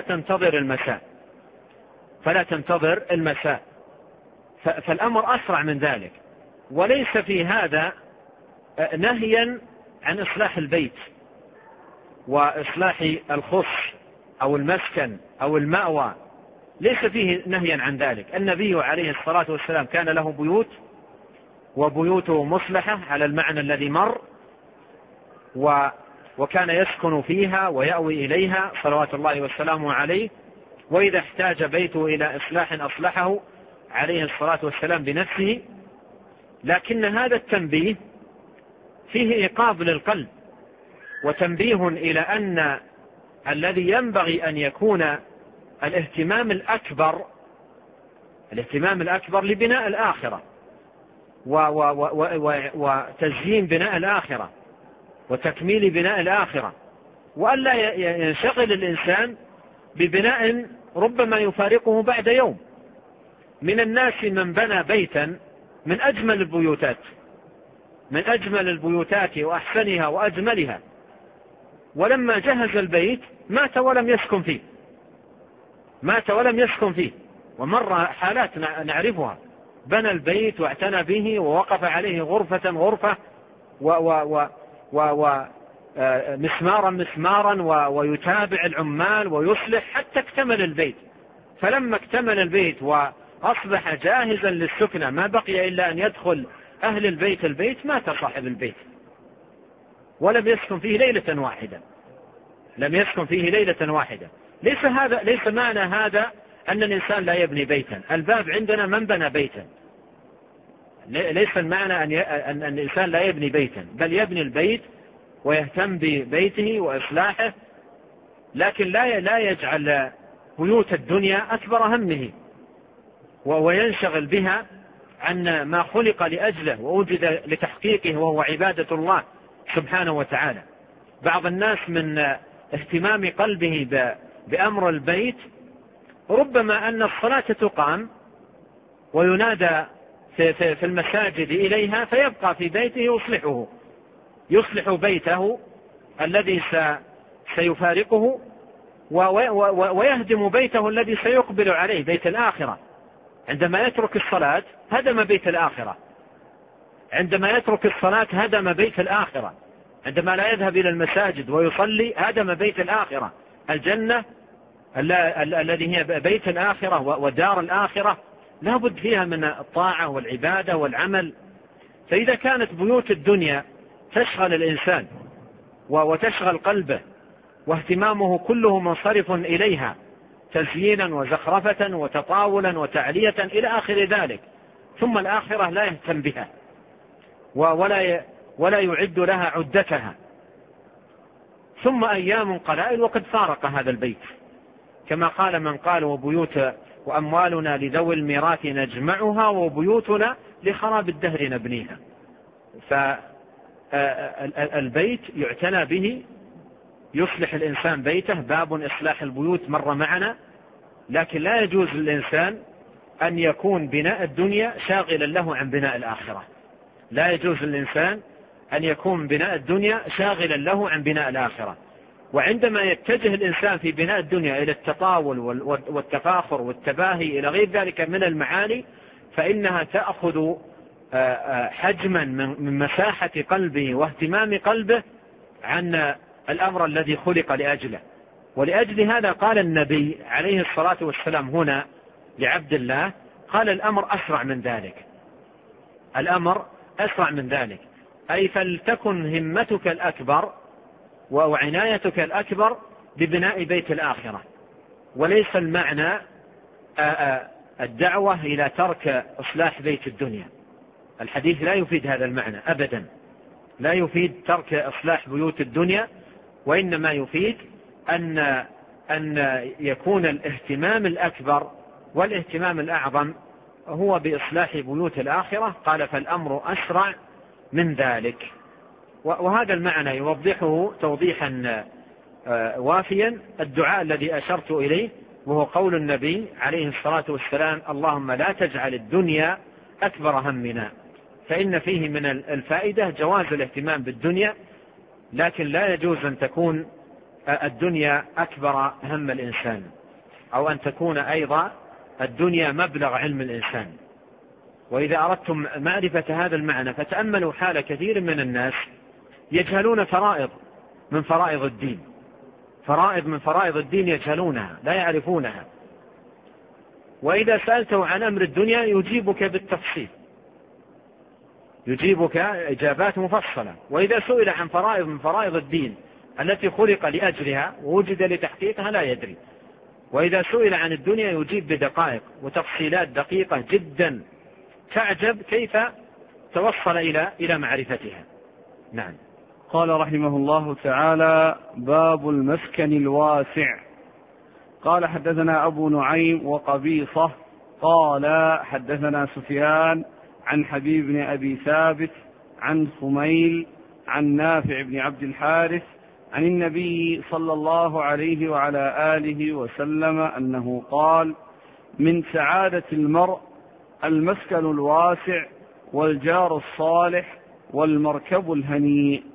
تنتظر المساء. فالأمر أسرع من ذلك. وليس في هذا نهيا عن إصلاح البيت وإصلاح الخص أو المسكن أو المأوى، ليس فيه نهيا عن ذلك. النبي عليه الصلاة والسلام كان له بيوت، وبيوته مصلحة على المعنى الذي مر، وكان يسكن فيها ويأوي إليها صلوات الله والسلام عليه، وإذا احتاج بيته إلى إصلاح أصلحه عليه الصلاة والسلام بنفسه. لكن هذا التنبيه فيه إيقاظ للقلب، وتنبيه إلى أن الذي ينبغي أن يكون الاهتمام الأكبر لبناء الآخرة وتزيين بناء الآخرة وتكميل بناء الآخرة، وألا ينشغل الإنسان ببناء ربما يفارقه بعد يوم. من الناس من بنى بيتا من أجمل البيوتات وأحسنها وأجملها، ولما جهز البيت مات ولم يسكن فيه. ومر حالات نعرفها، بنى البيت واعتنى به ووقف عليه غرفة مسمارا ويتابع العمال ويصلح حتى اكتمل البيت. فلما اكتمل البيت وأصبح جاهزا للسكنة، ما بقي إلا أن يدخل أهل البيت، مات صاحب البيت ولم يسكن فيه ليلة واحدة. ليس معنى هذا أن الإنسان لا يبني بيتا. الباب عندنا من بنى بيتا، ليس المعنى أن الإنسان لا يبني بيتا، بل يبني البيت ويهتم ببيته وإصلاحه، لكن لا يجعل بيوت الدنيا أكبر همه وينشغل بها عن ما خلق لأجله ووجد لتحقيقه، وهو عبادة الله سبحانه وتعالى. بعض الناس من اهتمام قلبه بأمر البيت ربما أن الصلاة تقام وينادى في المساجد إليها، فيبقى في بيته يصلح بيته الذي سيفارقه، ويهدم بيته الذي سيقبل عليه، بيت الآخرة. عندما يترك الصلاة هدم بيت الآخرة، عندما لا يذهب إلى المساجد ويصلي هدم بيت الآخرة. الجنة الذي هي بيت الآخرة ودار الآخرة لا بد فيها من الطاعة والعبادة والعمل. فإذا كانت بيوت الدنيا تشغل الإنسان وتشغل قلبه واهتمامه كله منصرف إليها، تزيينا وزخرفة وتطاولا وتعلية إلى آخر ذلك، ثم الآخرة لا يهتم بها ولا يعد لها عدتها، ثم أيام قلائل وقد فارق هذا البيت، كما قال من قال وبيوت وأموالنا لذوي الميراث نجمعها وبيوتنا لخراب الدهر نبنيها. فالبيت يعتنى به، يصلح الإنسان بيته، باب إصلاح البيوت مر معنا، لكن لا يجوز للإنسان أن يكون بناء الدنيا شاغلا له عن بناء الآخرة. لا يجوز للإنسان أن يكون بناء الدنيا شاغلا له عن بناء الآخرة. وعندما يتجه الإنسان في بناء الدنيا إلى التطاول والتفاخر والتباهي إلى غير ذلك من المعاني، فإنها تأخذ حجما من مساحة قلبه واهتمام قلبه عن الأمر الذي خلق لأجله. ولأجل هذا قال النبي عليه الصلاة والسلام هنا لعبد الله، قال الأمر أسرع من ذلك، الأمر أسرع من ذلك، أي فلتكن همتك الأكبر وعنايتك الأكبر ببناء بيت الآخرة، وليس المعنى الدعوة إلى ترك إصلاح بيت الدنيا. الحديث لا يفيد هذا المعنى أبدا، لا يفيد ترك إصلاح بيوت الدنيا، وإنما يفيد أن يكون الاهتمام الأكبر والاهتمام الأعظم هو بإصلاح بيوت الآخرة. قال فالأمر أسرع من ذلك. وهذا المعنى يوضحه توضيحا وافيا الدعاء الذي أشرت إليه، وهو قول النبي عليه الصلاة والسلام اللهم لا تجعل الدنيا أكبر همنا، فإن فيه من الفائدة جواز الاهتمام بالدنيا، لكن لا يجوز أن تكون الدنيا أكبر هم الإنسان، أو أن تكون أيضا الدنيا مبلغ علم الإنسان. وإذا أردتم معرفة هذا المعنى فتأملوا حال كثير من الناس يجهلون فرائض من فرائض الدين، فرائض من فرائض الدين يجهلونها لا يعرفونها، وإذا سألته عن أمر الدنيا يجيبك بالتفصيل، يجيبك إجابات مفصلة. وإذا سئل عن فرائض من فرائض الدين التي خلق لأجلها ووجد لتحقيقها لا يدري. وإذا سئل عن الدنيا يجيب بدقائق وتفصيلات دقيقة جدا، تعجب كيف توصل إلى معرفتها. نعم. قال رحمه الله تعالى: باب المسكن الواسع. قال حدثنا أبو نعيم وقبيصة قال حدثنا سفيان عن حبيب بن أبي ثابت عن خميل عن نافع بن عبد الحارث عن النبي صلى الله عليه وعلى آله وسلم أنه قال: من سعادة المرء المسكن الواسع والجار الصالح والمركب الهنيء.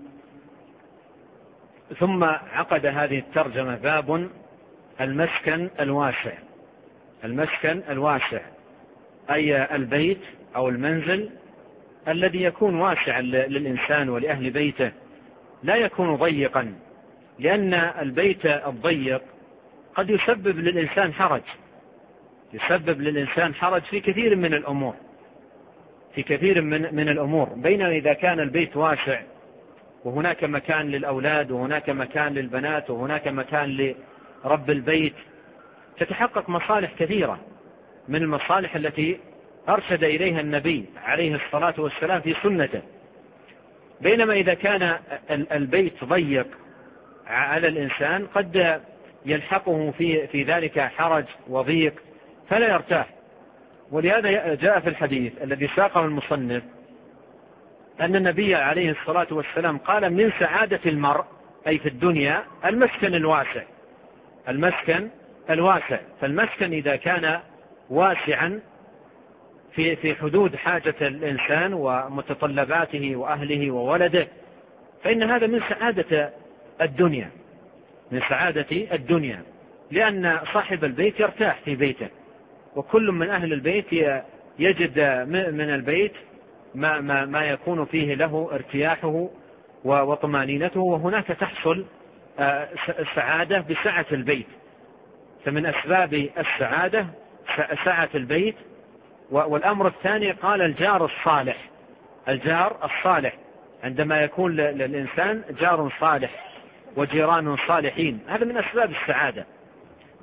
ثم عقد هذه الترجمة باب المسكن الواسع. المسكن الواسع أي البيت أو المنزل الذي يكون واسعا للإنسان ولأهل بيته، لا يكون ضيقا، لأن البيت الضيق قد يسبب للإنسان حرج، يسبب للإنسان حرج في كثير من الأمور، في كثير من الأمور. بينما إذا كان البيت واسع وهناك مكان للأولاد وهناك مكان للبنات وهناك مكان لرب البيت، تتحقق مصالح كثيرة من المصالح التي أرشد إليها النبي عليه الصلاة والسلام في سنته. بينما إذا كان البيت ضيق على الإنسان قد يلحقه في ذلك حرج وضيق فلا يرتاح. ولهذا جاء في الحديث الذي ساقه المصنف أن النبي عليه الصلاة والسلام قال: من سعادة المرء أي في الدنيا المسكن الواسع. المسكن الواسع، فالمسكن إذا كان واسعا في حدود حاجة الإنسان ومتطلباته وأهله وولده، فإن هذا من سعادة الدنيا، من سعادة الدنيا، لأن صاحب البيت يرتاح في بيته، وكل من أهل البيت يجد من البيت ما يكون فيه له ارتياحه وطمانينته، وهناك تحصل السعادة بسعة البيت. فمن أسباب السعادة سعة البيت. والأمر الثاني قال الجار الصالح. الجار الصالح عندما يكون للإنسان جار صالح وجيران صالحين، هذا من أسباب السعادة.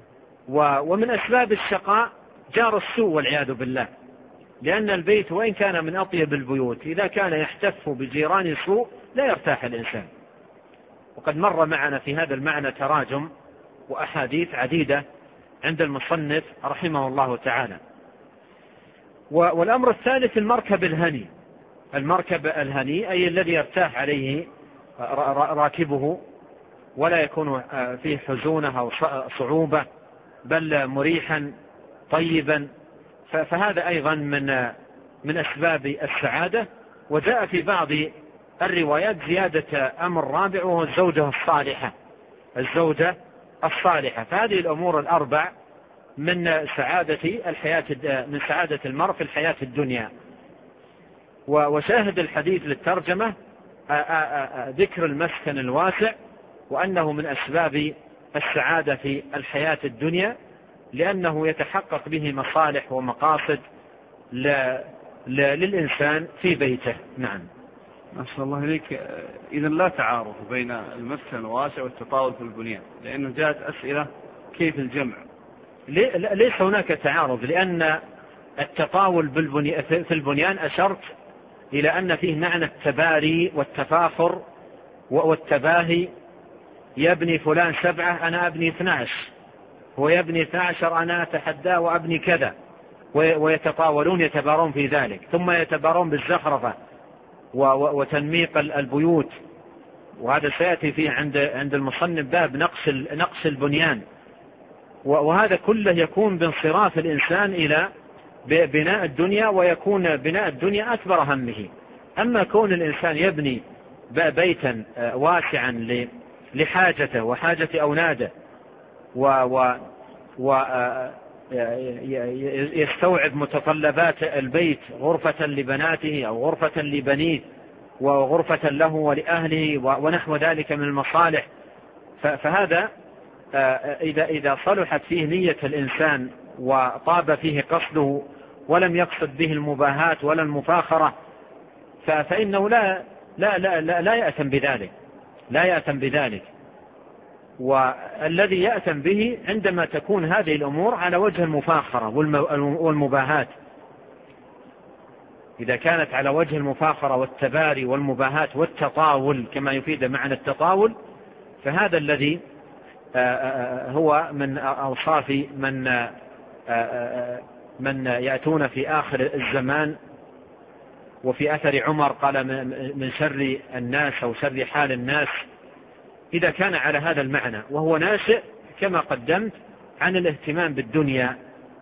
ومن أسباب الشقاء جار السوء والعياذ بالله، لأن البيت وإن كان من أطيب البيوت إذا كان يحتف بجيران سوء لا يرتاح الإنسان. وقد مر معنا في هذا المعنى تراجم وأحاديث عديدة عند المصنف رحمه الله تعالى. والأمر الثالث المركب الهني. المركب الهني أي الذي يرتاح عليه راكبه ولا يكون فيه حزونة أو صعوبة، بل مريحا طيبا، فهذا أيضا من أسباب السعادة. وجاء في بعض الروايات زيادة أمر رابع وهو الزوجة الصالحة. فهذه الأمور الأربع من سعادة المرء في الحياة الدنيا. وشاهد الحديث للترجمة ذكر المسكن الواسع، وأنه من أسباب السعادة في الحياة الدنيا، لأنه يتحقق به مصالح ومقاصد للإنسان في بيته. نعم. ما شاء الله إليك. إذن لا تعارض بين المسكن الواسع والتطاول في البنيان، لأنه جاءت أسئلة كيف الجمع. ليس هناك تعارض، لأن التطاول في البنيان أشرت إلى أن فيه معنى التباري والتفاخر والتباهي. يبني فلان 7 أنا أبني 12، هو يبني 12 أنا أتحدى وأبني كذا، ويتطاولون يتبارون في ذلك، ثم يتبارون بالزخرفة وتنميق البيوت. وهذا سيأتي فيه عند المصنف باب نقص البنيان. وهذا كله يكون بانصراف الإنسان إلى بناء الدنيا، ويكون بناء الدنيا أكبر همه. أما كون الإنسان يبني بيتا واسعا لحاجته وحاجة أولاده ويستوعب متطلبات البيت، غرفة لبناته أو غرفة لبنيه وغرفة له ولأهله ونحو ذلك من المصالح، فهذا إذا صلحت فيه نية الإنسان وطاب فيه قصده ولم يقصد به المباهات ولا المفاخرة، فإنه لا يأتم بذلك. والذي يأتم به عندما تكون هذه الأمور على وجه المفاخرة والمباهات. إذا كانت على وجه المفاخرة والتباري والمباهات والتطاول كما يفيد معنى التطاول، فهذا الذي هو من أوصاف من يأتون في آخر الزمان. وفي أثر عمر قال من شر الناس أو شر حال الناس، إذا كان على هذا المعنى، وهو ناشئ كما قدمت عن الاهتمام بالدنيا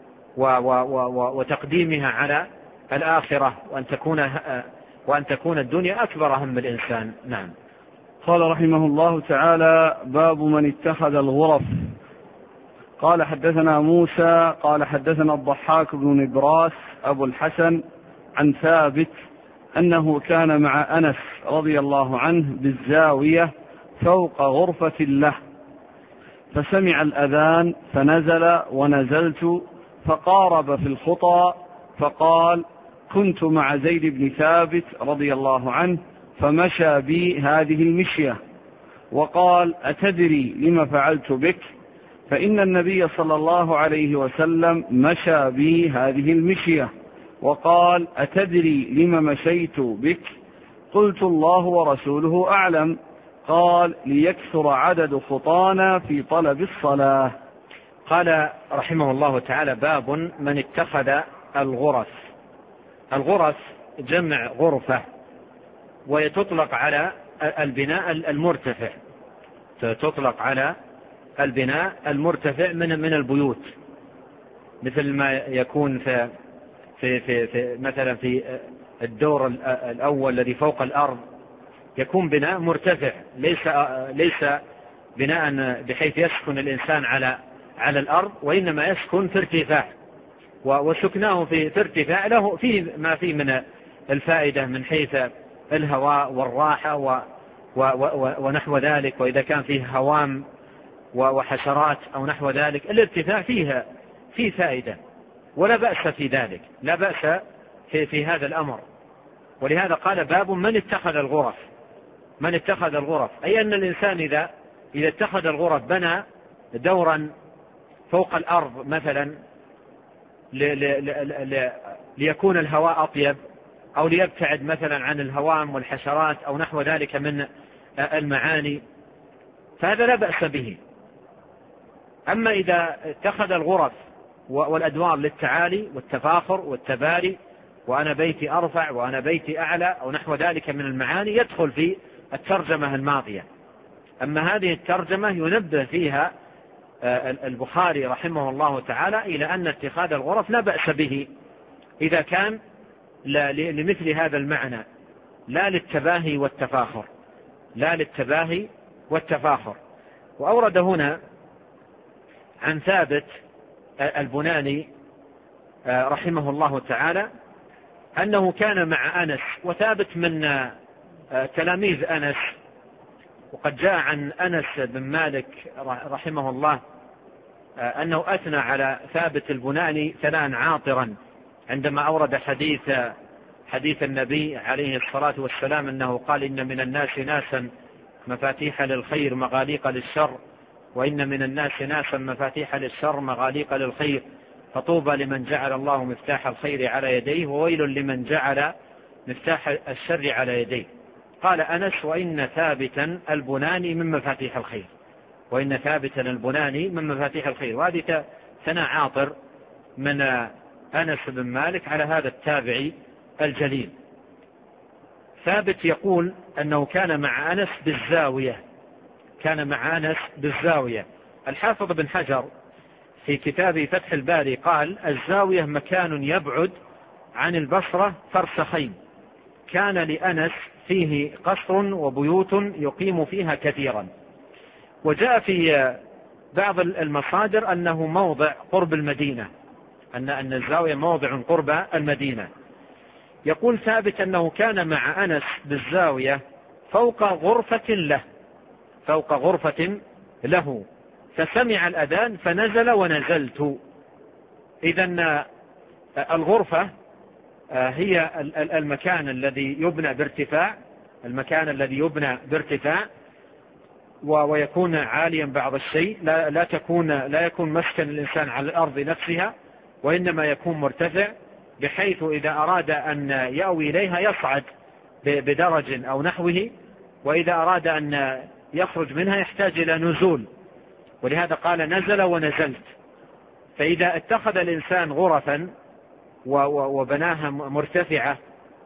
وتقديمها على الآخرة، وأن تكون الدنيا أكبر هم الإنسان. نعم. قال رحمه الله تعالى: باب من اتخذ الغرف. قال حدثنا موسى قال حدثنا الضحاك بن نبراس أبو الحسن عن ثابت أنه كان مع أنس رضي الله عنه بالزاوية فوق غرفة له، فسمع الأذان فنزل ونزلت فقارب في الخطى، فقال: كنت مع زيد بن ثابت رضي الله عنه فمشى بي هذه المشية، وقال: أتدري لما فعلت بك؟ فإن النبي صلى الله عليه وسلم مشى بي هذه المشية، وقال: أتدري لما مشيت بك؟ قلت: الله ورسوله أعلم. قال: ليكثر عدد خطانا في طلب الصلاة. قال رحمه الله تعالى: باب من اتخذ الغرف. الغرف جمع غرفة، ويتطلق على البناء المرتفع، تطلق على البناء المرتفع من البيوت، مثل ما يكون في مثلا في الدور الأول الذي فوق الأرض، يكون بناء مرتفع، ليس بناء بحيث يسكن الإنسان على الأرض، وإنما يسكن في ارتفاع، وسكناه في ارتفاع له فيه ما فيه من الفائدة من حيث الهواء والراحة ونحو ذلك. وإذا كان فيه هوام وحشرات أو نحو ذلك، الارتفاع فيه فائدة، ولا بأس في ذلك، لا بأس في هذا الأمر. ولهذا قال: باب من اتخذ الغرف. من اتخذ الغرف أي أن الإنسان إذا اتخذ الغرف بنى دورا فوق الأرض مثلا ليكون الهواء أطيب، أو ليبتعد مثلا عن الهوام والحشرات أو نحو ذلك من المعاني، فهذا لا بأس به. أما إذا اتخذ الغرف والأدوار للتعالي والتفاخر والتباري، وأنا بيتي أرفع وأنا بيتي أعلى أو نحو ذلك من المعاني، يدخل في الترجمة الماضية. أما هذه الترجمة ينبه فيها البخاري رحمه الله تعالى إلى أن اتخاذ الغرف لا بأس به إذا كان لمثل هذا المعنى، لا للتباهي والتفاخر، لا للتباهي والتفاخر. وأورد هنا عن ثابت البناني رحمه الله تعالى أنه كان مع أنس، وثابت من تلاميذ أنس، وقد جاء عن أنس بن مالك رحمه الله أنه أثنى على ثابت البناني ثناء عاطرا عندما أورد حديث النبي عليه الصلاة والسلام أنه قال: إن من الناس ناسا مفاتيح للخير مغاليق للشر، وإن من الناس ناسا مفاتيح للشر مغاليق للخير، فطوبى لمن جعل الله مفتاح الخير على يديه، وويل لمن جعل مفتاح الشر على يديه. قال أنس: وإن ثابتا البناني من مفاتيح الخير، وإن ثابتا البناني من مفاتيح الخير. وهذه ثناء عاطر من أنس بن مالك على هذا التابعي الجليل. ثابت يقول أنه كان مع أنس بالزاوية، كان مع أنس بالزاوية. الحافظ بن حجر في كتاب فتح الباري قال: الزاوية مكان يبعد عن البصرة فرسخين، كان لأنس فيه قصر وبيوت يقيم فيها كثيرا. وجاء في بعض المصادر أنه موضع قرب المدينة، أن الزاوية موضع قرب المدينة. يقول ثابت أنه كان مع أنس بالزاوية فوق غرفة له، فوق غرفة له، فسمع الأذان فنزل ونزلت. إذن الغرفة هي المكان الذي يبنى بارتفاع، المكان الذي يبنى بارتفاع ويكون عاليا بعض الشيء، لا يكون مسكن الإنسان على الأرض نفسها، وإنما يكون مرتفع، بحيث إذا أراد أن يأوي إليها يصعد بدرج أو نحوه، وإذا أراد أن يخرج منها يحتاج إلى نزول، ولهذا قال نزل ونزلت. فإذا اتخذ الإنسان غرفا وبناها مرتفعة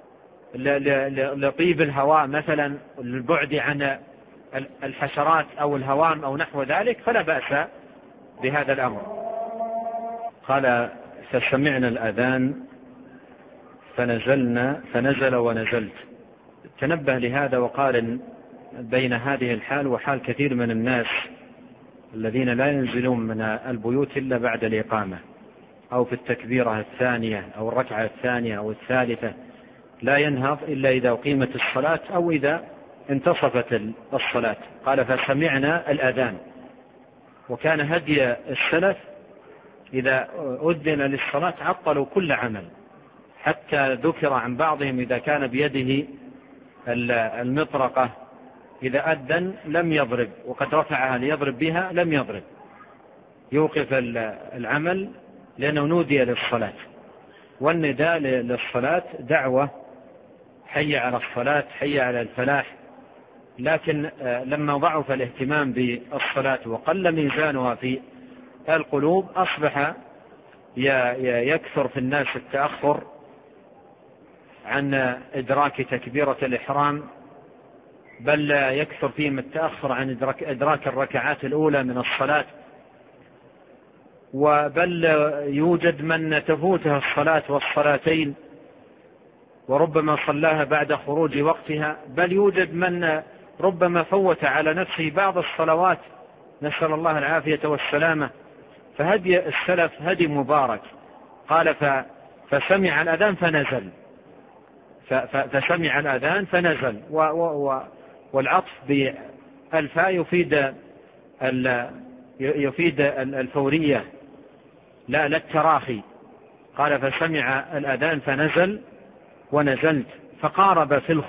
لطيب الهواء مثلا، للبعد عن الحشرات أو الهوام أو نحو ذلك، فلا بأس بهذا الأمر. قال: فسمعنا الأذان فنزل ونزلت. تنبه لهذا وقارن بين هذه الحال وحال كثير من الناس الذين لا ينزلون من البيوت إلا بعد الإقامة، أو في التكبيرة الثانية أو الركعة الثانية أو الثالثة، لا ينهض إلا إذا أقيمت الصلاة أو إذا انتصفت الصلاة. قال: فسمعنا الأذان. وكان هدي السلف إذا أذن للصلاة عطلوا كل عمل، حتى ذكر عن بعضهم إذا كان بيده المطرقة إذا أذن لم يضرب، وقد رفعها ليضرب بها لم يضرب، يوقف العمل لأنه نودي للصلاة. والنداء للصلاة دعوة، حي على الصلاة، حي على الفلاح. لكن لما ضعف الاهتمام بالصلاة وقل ميزانها في القلوب، أصبح يكثر في الناس التأخر عن إدراك تكبيرة الإحرام، بل يكثر فيهم التأخر عن إدراك الركعات الأولى من الصلاة، وبل يوجد من تفوتها الصلاة والصلاتين وربما صلاها بعد خروج وقتها، بل يوجد من ربما فوت على نفسه بعض الصلوات، نسأل الله العافية والسلامة. فهدي السلف هدي مبارك. قال: فسمع الأذان فنزل، فسمع الأذان فنزل. والعطف بالفاء يفيد الفورية لا التراخي. قال: فسمع الأذان فنزل ونزلت، فقارب في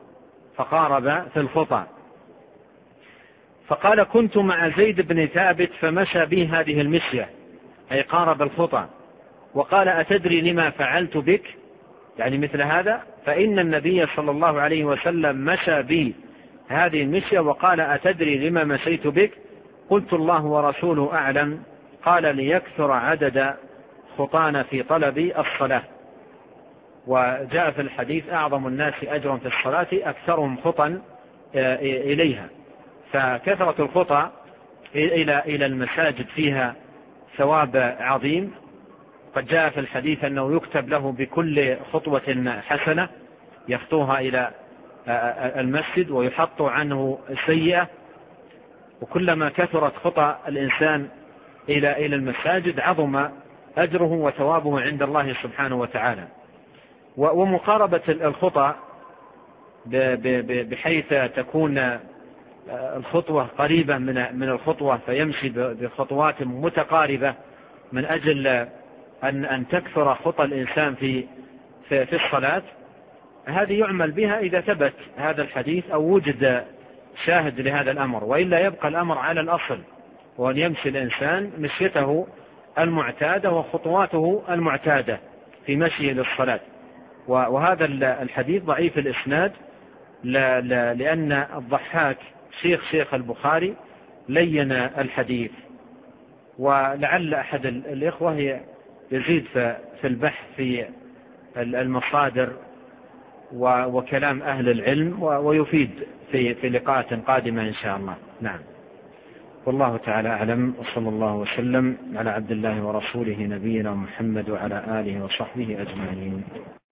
الخطى. فقال: كنت مع زيد بن ثابت فمشى بي هذه المشية، أي قارب الخطى، وقال أتدري لما فعلت بك، يعني مثل هذا، فإن النبي صلى الله عليه وسلم مشى بي هذه المشية وقال أتدري لما مشيت بك؟ قلت الله ورسوله أعلم، قال ليكثر عدد خطانا في طلب الصلاة. وجاء في الحديث أعظم الناس أجرا في الصلاة أكثرهم خطا إليها، فكثرة الخطى إلى المساجد فيها ثواب عظيم. قد جاء في الحديث أنه يكتب له بكل خطوة حسنة يخطوها إلى المسجد ويحط عنه السيئة، وكلما كثرت خطى الإنسان إلى المساجد عظم أجره وثوابه عند الله سبحانه وتعالى. ومقاربة الخطى بحيث تكون الخطوة قريبة من الخطوة فيمشي بخطوات متقاربة من أجل أن تكثر خطى الإنسان في الصلاة، هذه يعمل بها إذا ثبت هذا الحديث أو وجد شاهد لهذا الأمر، وإلا يبقى الأمر على الأصل، وأن يمشي الإنسان مشيته المعتادة وخطواته المعتادة في مشيه للصلاة. وهذا الحديث ضعيف الإسناد لأن الضحاك شيخ البخاري لين الحديث، ولعل أحد الإخوة يزيد في البحث في المصادر وكلام أهل العلم ويفيد في لقاءات قادمة إن شاء الله. نعم، والله تعالى أعلم، وصلى الله وسلم على عبد الله ورسوله نبينا محمد وعلى آله وصحبه أجمعين.